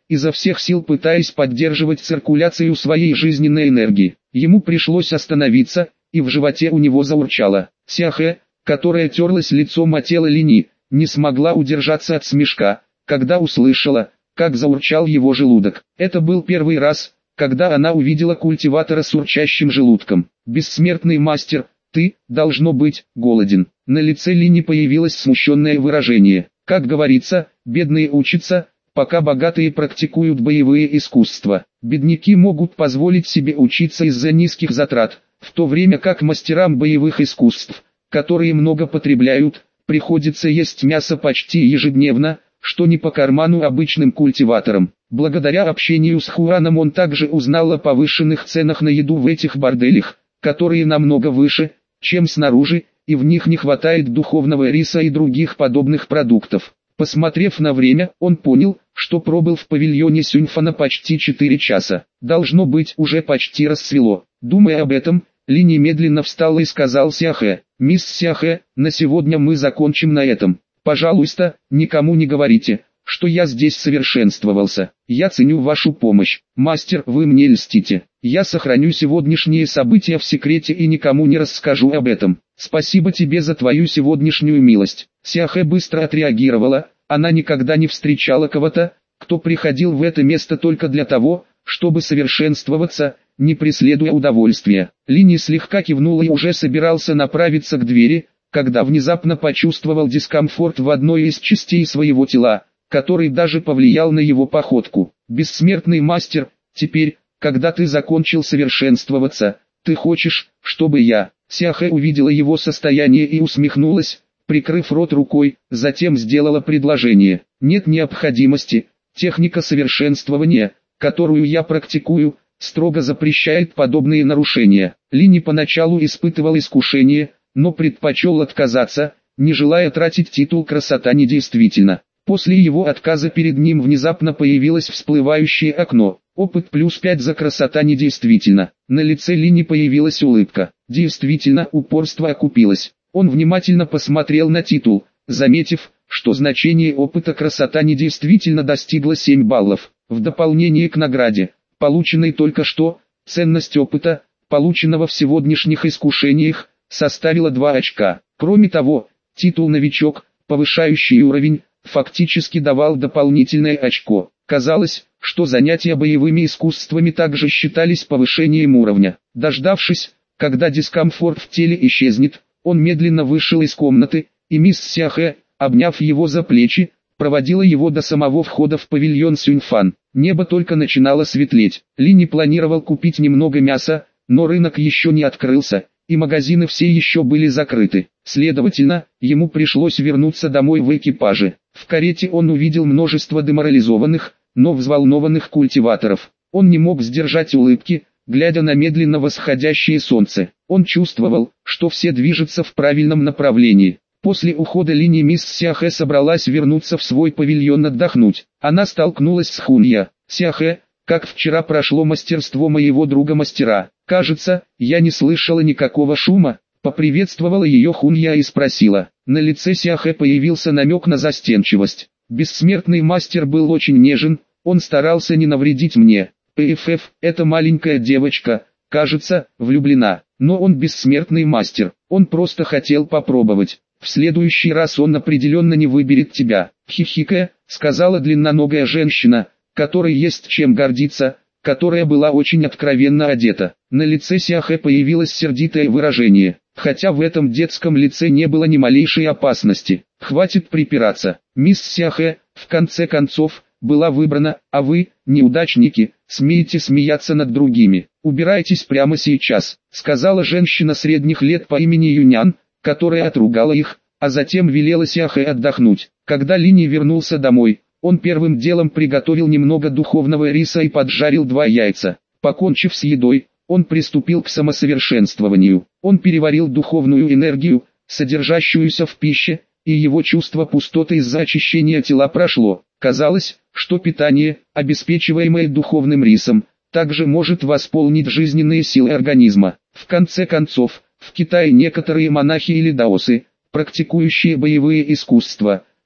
изо всех сил пытаясь поддерживать циркуляцию своей жизненной энергии. Ему пришлось остановиться, и в животе у него заурчало. Сяхэ, которая терлась лицом о тело Лини, не смогла удержаться от смешка, когда услышала, как заурчал его желудок. Это был первый раз, когда она увидела культиватора с урчащим желудком. «Бессмертный мастер, ты, должно быть, голоден». На лице Лини появилось смущенное выражение. Как говорится, бедные учатся, пока богатые практикуют боевые искусства. Бедняки могут позволить себе учиться из-за низких затрат, в то время как мастерам боевых искусств, которые много потребляют, приходится есть мясо почти ежедневно, что не по карману обычным культиваторам. Благодаря общению с Хуаном он также узнал о повышенных ценах на еду в этих борделях, которые намного выше, чем снаружи, и в них не хватает духовного риса и других подобных продуктов. Посмотрев на время, он понял, что пробыл в павильоне Сюньфана почти четыре часа. Должно быть, уже почти рассвело. Думая об этом, Ли немедленно встал и сказал Сяхэ: «Мисс Сяхэ, на сегодня мы закончим на этом. Пожалуйста, никому не говорите, что я здесь совершенствовался. Я ценю вашу помощь. Мастер, вы мне льстите. Я сохраню сегодняшние события в секрете и никому не расскажу об этом. Спасибо тебе за твою сегодняшнюю милость». Сяхэ быстро отреагировала. Она никогда не встречала кого-то, кто приходил в это место только для того, чтобы совершенствоваться, не преследуя удовольствия. Лини слегка кивнул и уже собирался направиться к двери, когда внезапно почувствовал дискомфорт в одной из частей своего тела, который даже повлиял на его походку. «Бессмертный мастер, теперь, когда ты закончил совершенствоваться, ты хочешь, чтобы я...» Сяхэ увидела его состояние и усмехнулась, прикрыв рот рукой, затем сделала предложение. «Нет необходимости, техника совершенствования, которую я практикую, строго запрещает подобные нарушения». Лини поначалу испытывал искушение, но предпочел отказаться, не желая тратить титул «Красота недействительна». После его отказа перед ним внезапно появилось всплывающее окно. Опыт плюс пять за красота недействительна. На лице Лини появилась улыбка. Действительно, упорство окупилось. Он внимательно посмотрел на титул, заметив, что значение опыта красота недействительно достигло семь баллов. В дополнение к награде, полученной только что, ценность опыта, полученного в сегодняшних искушениях, составила два очка. Кроме того, титул «Новичок», повышающий уровень, фактически давал дополнительное очко. Казалось, что занятия боевыми искусствами также считались повышением уровня. Дождавшись, когда дискомфорт в теле исчезнет, он медленно вышел из комнаты, и мисс Сяхэ, обняв его за плечи, проводила его до самого входа в павильон Сюньфан. Небо только начинало светлеть. Ли не планировал купить немного мяса, но рынок еще не открылся, и магазины все еще были закрыты. Следовательно, ему пришлось вернуться домой в экипаже. В карете он увидел множество деморализованных, но взволнованных культиваторов. Он не мог сдержать улыбки, глядя на медленно восходящее солнце. Он чувствовал, что все движутся в правильном направлении. После ухода Лини мисс Сяхэ собралась вернуться в свой павильон отдохнуть. Она столкнулась с Хунья. «Сяхэ, как вчера прошло мастерство моего друга-мастера? Кажется, я не слышала никакого шума». Поприветствовала ее Хунья и спросила. На лице Сяхэ появился намек на застенчивость. «Бессмертный мастер был очень нежен, он старался не навредить мне. ПФФ, эта маленькая девочка, кажется, влюблена, но он бессмертный мастер, он просто хотел попробовать. В следующий раз он определенно не выберет тебя». Хихикая, сказала длинноногая женщина, которой есть чем гордиться, которая была очень откровенно одета. На лице Сяхэ появилось сердитое выражение, хотя в этом детском лице не было ни малейшей опасности. «Хватит припираться, мисс Сяхэ, в конце концов, была выбрана, а вы, неудачники, смеете смеяться над другими. Убирайтесь прямо сейчас», сказала женщина средних лет по имени Юнян, которая отругала их, а затем велела Сяхэ отдохнуть. Когда Лини вернулся домой, он первым делом приготовил немного духовного риса и поджарил два яйца. Покончив с едой, он приступил к самосовершенствованию. Он переварил духовную энергию, содержащуюся в пище, и его чувство пустоты из-за очищения тела прошло. Казалось, что питание, обеспечиваемое духовным рисом, также может восполнить жизненные силы организма. В конце концов, в Китае некоторые монахи или даосы, практикующие боевые искусства,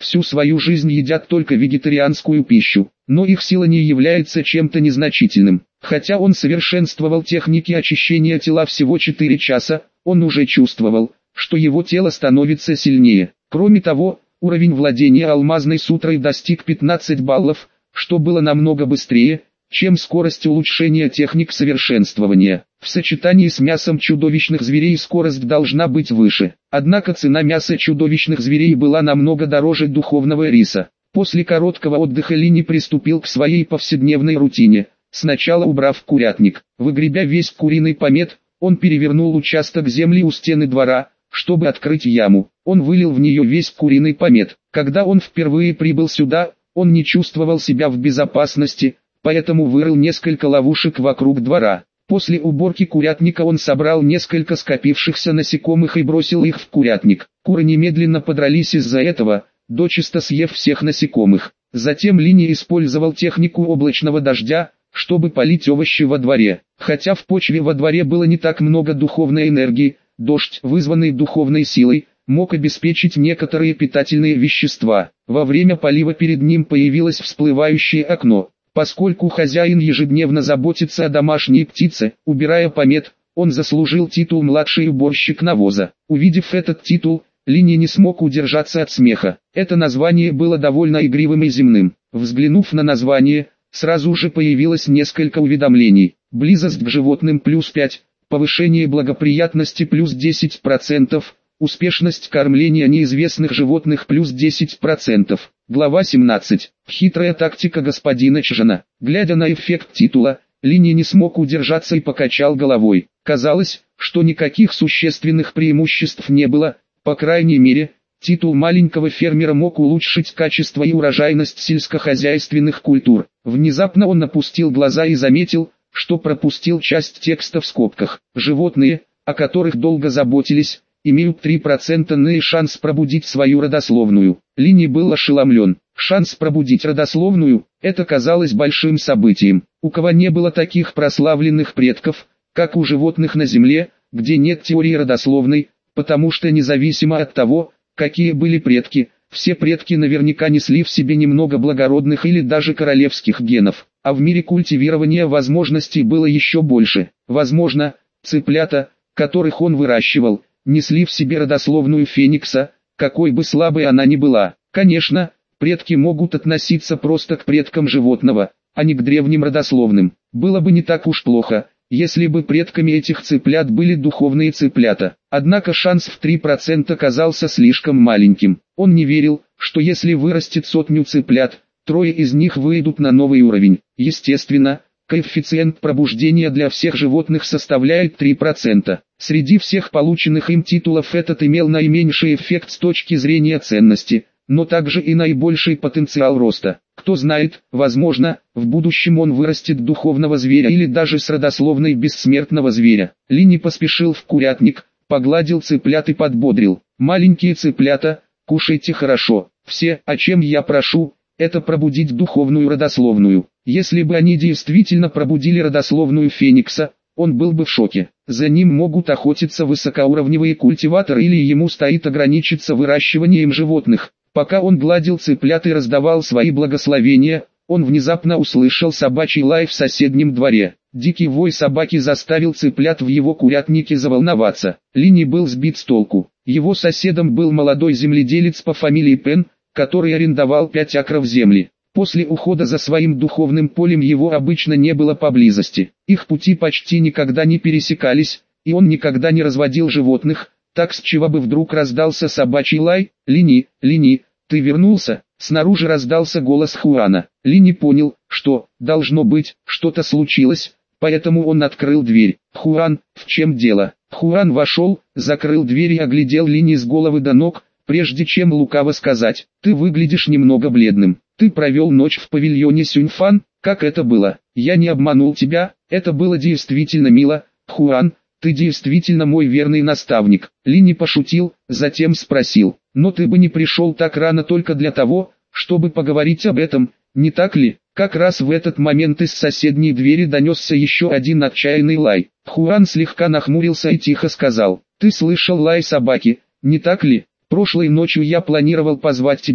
всю свою жизнь едят только вегетарианскую пищу, но их сила не является чем-то незначительным. Хотя он совершенствовал техники очищения тела всего четыре часа, он уже чувствовал, что его тело становится сильнее. Кроме того, уровень владения алмазной сутрой достиг пятнадцати баллов, что было намного быстрее, чем скорость улучшения техник совершенствования. В сочетании с мясом чудовищных зверей скорость должна быть выше. Однако цена мяса чудовищных зверей была намного дороже духовного риса. После короткого отдыха Линни приступил к своей повседневной рутине, сначала убрав курятник. Выгребя весь куриный помет, он перевернул участок земли у стены двора, чтобы открыть яму. Он вылил в нее весь куриный помет. Когда он впервые прибыл сюда, он не чувствовал себя в безопасности, поэтому вырыл несколько ловушек вокруг двора. После уборки курятника он собрал несколько скопившихся насекомых и бросил их в курятник. Куры немедленно подрались из-за этого, дочисто съев всех насекомых. Затем Линни использовал технику облачного дождя, чтобы полить овощи во дворе. Хотя в почве во дворе было не так много духовной энергии, дождь, вызванный духовной силой, мог обеспечить некоторые питательные вещества. Во время полива перед ним появилось всплывающее окно. Поскольку хозяин ежедневно заботится о домашней птице, убирая помет, он заслужил титул «младший уборщик навоза». Увидев этот титул, Линни не смог удержаться от смеха. Это название было довольно игривым и земным. Взглянув на название, сразу же появилось несколько уведомлений. Близость к животным плюс пять, повышение благоприятности плюс десять процентов, успешность кормления неизвестных животных плюс десять процентов. Глава семнадцать. Хитрая тактика господина Чжана. Глядя на эффект титула, Линни не смог удержаться и покачал головой. Казалось, что никаких существенных преимуществ не было, по крайней мере, титул маленького фермера мог улучшить качество и урожайность сельскохозяйственных культур. Внезапно он опустил глаза и заметил, что пропустил часть текста в скобках. Животные, о которых долго заботились, имеют три процента шанс пробудить свою родословную. Линни был ошеломлен. Шанс пробудить родословную – это казалось большим событием. У кого не было таких прославленных предков, как у животных на Земле, где нет теории родословной, потому что независимо от того, какие были предки, все предки наверняка несли в себе немного благородных или даже королевских генов. А в мире культивирования возможностей было еще больше. Возможно, цыплята, которых он выращивал, несли в себе родословную феникса, какой бы слабой она ни была. Конечно, предки могут относиться просто к предкам животного, а не к древним родословным. Было бы не так уж плохо, если бы предками этих цыплят были духовные цыплята. Однако шанс в три процента казался слишком маленьким. Он не верил, что если вырастет сотню цыплят, трое из них выйдут на новый уровень. Естественно, коэффициент пробуждения для всех животных составляет три процента. Среди всех полученных им титулов этот имел наименьший эффект с точки зрения ценности, но также и наибольший потенциал роста. Кто знает, возможно, в будущем он вырастет духовного зверя или даже с родословной бессмертного зверя. Линни поспешил в курятник, погладил цыплят и подбодрил. Маленькие цыплята, кушайте хорошо. Все, о чем я прошу, это пробудить духовную родословную. Если бы они действительно пробудили родословную феникса, он был бы в шоке. За ним могут охотиться высокоуровневые культиваторы или ему стоит ограничиться выращиванием животных. Пока он гладил цыплят и раздавал свои благословения, он внезапно услышал собачий лай в соседнем дворе. Дикий вой собаки заставил цыплят в его курятнике заволноваться. Линни был сбит с толку. Его соседом был молодой земледелец по фамилии Пен, который арендовал пять акров земли. После ухода за своим духовным полем его обычно не было поблизости. Их пути почти никогда не пересекались, и он никогда не разводил животных, так с чего бы вдруг раздался собачий лай. «Линни, Линни, ты вернулся?» Снаружи раздался голос Хуана. Линни понял, что, должно быть, что-то случилось, поэтому он открыл дверь. «Хуан, в чем дело?» Хуан вошел, закрыл дверь и оглядел Линни с головы до ног, прежде чем лукаво сказать: «Ты выглядишь немного бледным. Ты провел ночь в павильоне Сюньфан, как это было?» «Я не обманул тебя, это было действительно мило, Хуан, ты действительно мой верный наставник». Линни пошутил, затем спросил: «Но ты бы не пришел так рано только для того, чтобы поговорить об этом, не так ли?» Как раз в этот момент из соседней двери донесся еще один отчаянный лай. Хуан слегка нахмурился и тихо сказал: «Ты слышал лай собаки, не так ли? Прошлой ночью я планировал позвать тебя,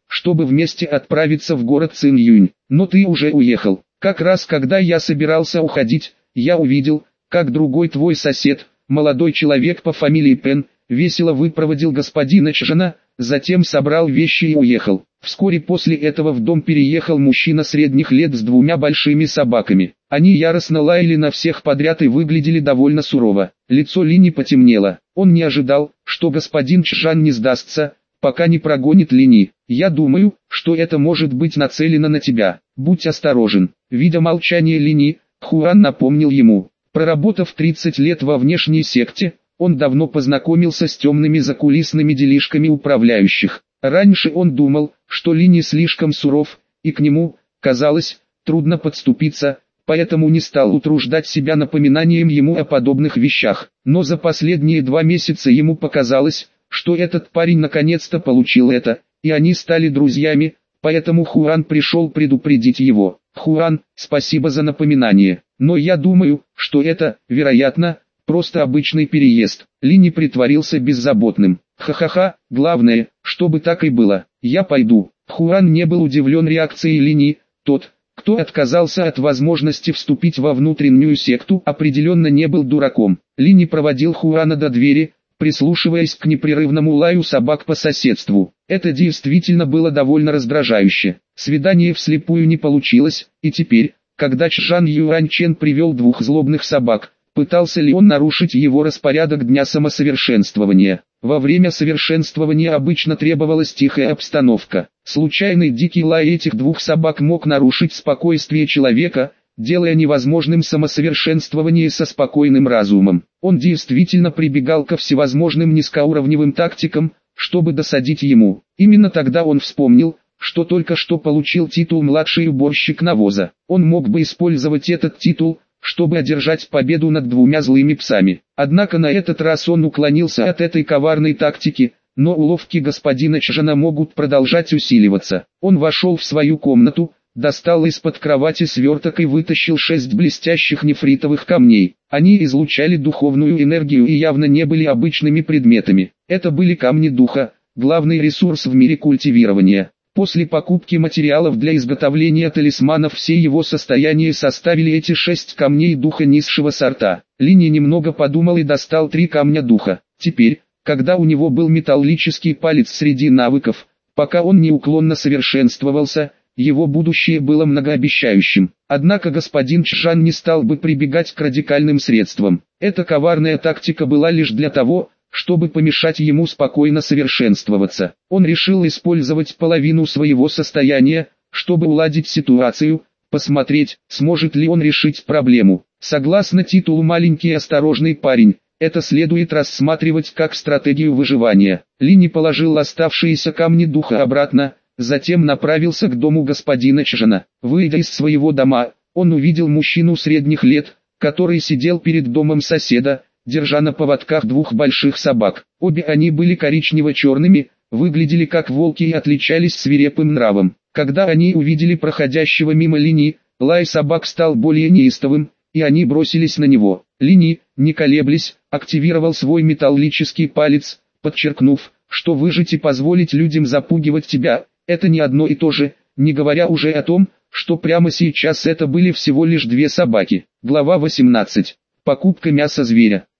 чтобы вместе отправиться в город Цинъюнь. Но ты уже уехал. Как раз когда я собирался уходить, я увидел, как другой твой сосед, молодой человек по фамилии Пен, весело выпроводил господина Чжана, затем собрал вещи и уехал. Вскоре после этого в дом переехал мужчина средних лет с двумя большими собаками. Они яростно лаяли на всех подряд и выглядели довольно сурово. Лицо Лини потемнело. Он не ожидал, что господин Чжан не сдастся, пока не прогонит Лини. Я думаю, что это может быть нацелено на тебя. Будь осторожен. Видя молчание Лини, Хуан напомнил ему. Проработав тридцать лет во внешней секте, он давно познакомился с темными закулисными делишками управляющих. Раньше он думал, что Лини слишком суров, и к нему, казалось, трудно подступиться, поэтому не стал утруждать себя напоминанием ему о подобных вещах. Но за последние два месяца ему показалось, что этот парень наконец-то получил это, и они стали друзьями, поэтому Хуан пришел предупредить его. Хуан, спасибо за напоминание, но я думаю, что это, вероятно, просто обычный переезд. Лини притворился беззаботным. Ха-ха-ха, главное, чтобы так и было. Я пойду. Хуан не был удивлен реакцией Лини. Тот, кто отказался от возможности вступить во внутреннюю секту, определенно не был дураком. Лини проводил Хуана до двери, прислушиваясь к непрерывному лаю собак по соседству. Это действительно было довольно раздражающе. Свидание вслепую не получилось, и теперь, когда Чжан Юаньчен привел двух злобных собак, пытался ли он нарушить его распорядок дня самосовершенствования? Во время совершенствования обычно требовалась тихая обстановка. Случайный дикий лай этих двух собак мог нарушить спокойствие человека, делая невозможным самосовершенствование со спокойным разумом. Он действительно прибегал ко всевозможным низкоуровневым тактикам, чтобы досадить ему. Именно тогда он вспомнил, что только что получил титул «младший уборщик навоза». Он мог бы использовать этот титул, чтобы одержать победу над двумя злыми псами. Однако на этот раз он уклонился от этой коварной тактики, но уловки господина Чжана могут продолжать усиливаться. Он вошел в свою комнату, достал из-под кровати сверток и вытащил шесть блестящих нефритовых камней. Они излучали духовную энергию и явно не были обычными предметами. Это были камни духа, главный ресурс в мире культивирования. После покупки материалов для изготовления талисманов все его состояния составили эти шесть камней духа низшего сорта. Лини немного подумал и достал три камня духа. Теперь, когда у него был металлический палец среди навыков, пока он неуклонно совершенствовался, его будущее было многообещающим. Однако господин Чжан не стал бы прибегать к радикальным средствам. Эта коварная тактика была лишь для того, чтобы помешать ему спокойно совершенствоваться. Он решил использовать половину своего состояния, чтобы уладить ситуацию, посмотреть, сможет ли он решить проблему. Согласно титулу «Маленький осторожный парень», это следует рассматривать как стратегию выживания. Лини положил оставшиеся камни духа обратно, затем направился к дому господина Чжана. Выйдя из своего дома, он увидел мужчину средних лет, который сидел перед домом соседа, держа на поводках двух больших собак. Обе они были коричнево-черными, выглядели как волки и отличались свирепым нравом. Когда они увидели проходящего мимо Лини, лай собак стал более неистовым, и они бросились на него. Лини, не колеблясь, активировал свой металлический палец, подчеркнув, что выжить и позволить людям запугивать тебя – это не одно и то же, не говоря уже о том, что прямо сейчас это были всего лишь две собаки. Глава восемнадцать. Покупка мяса зверя.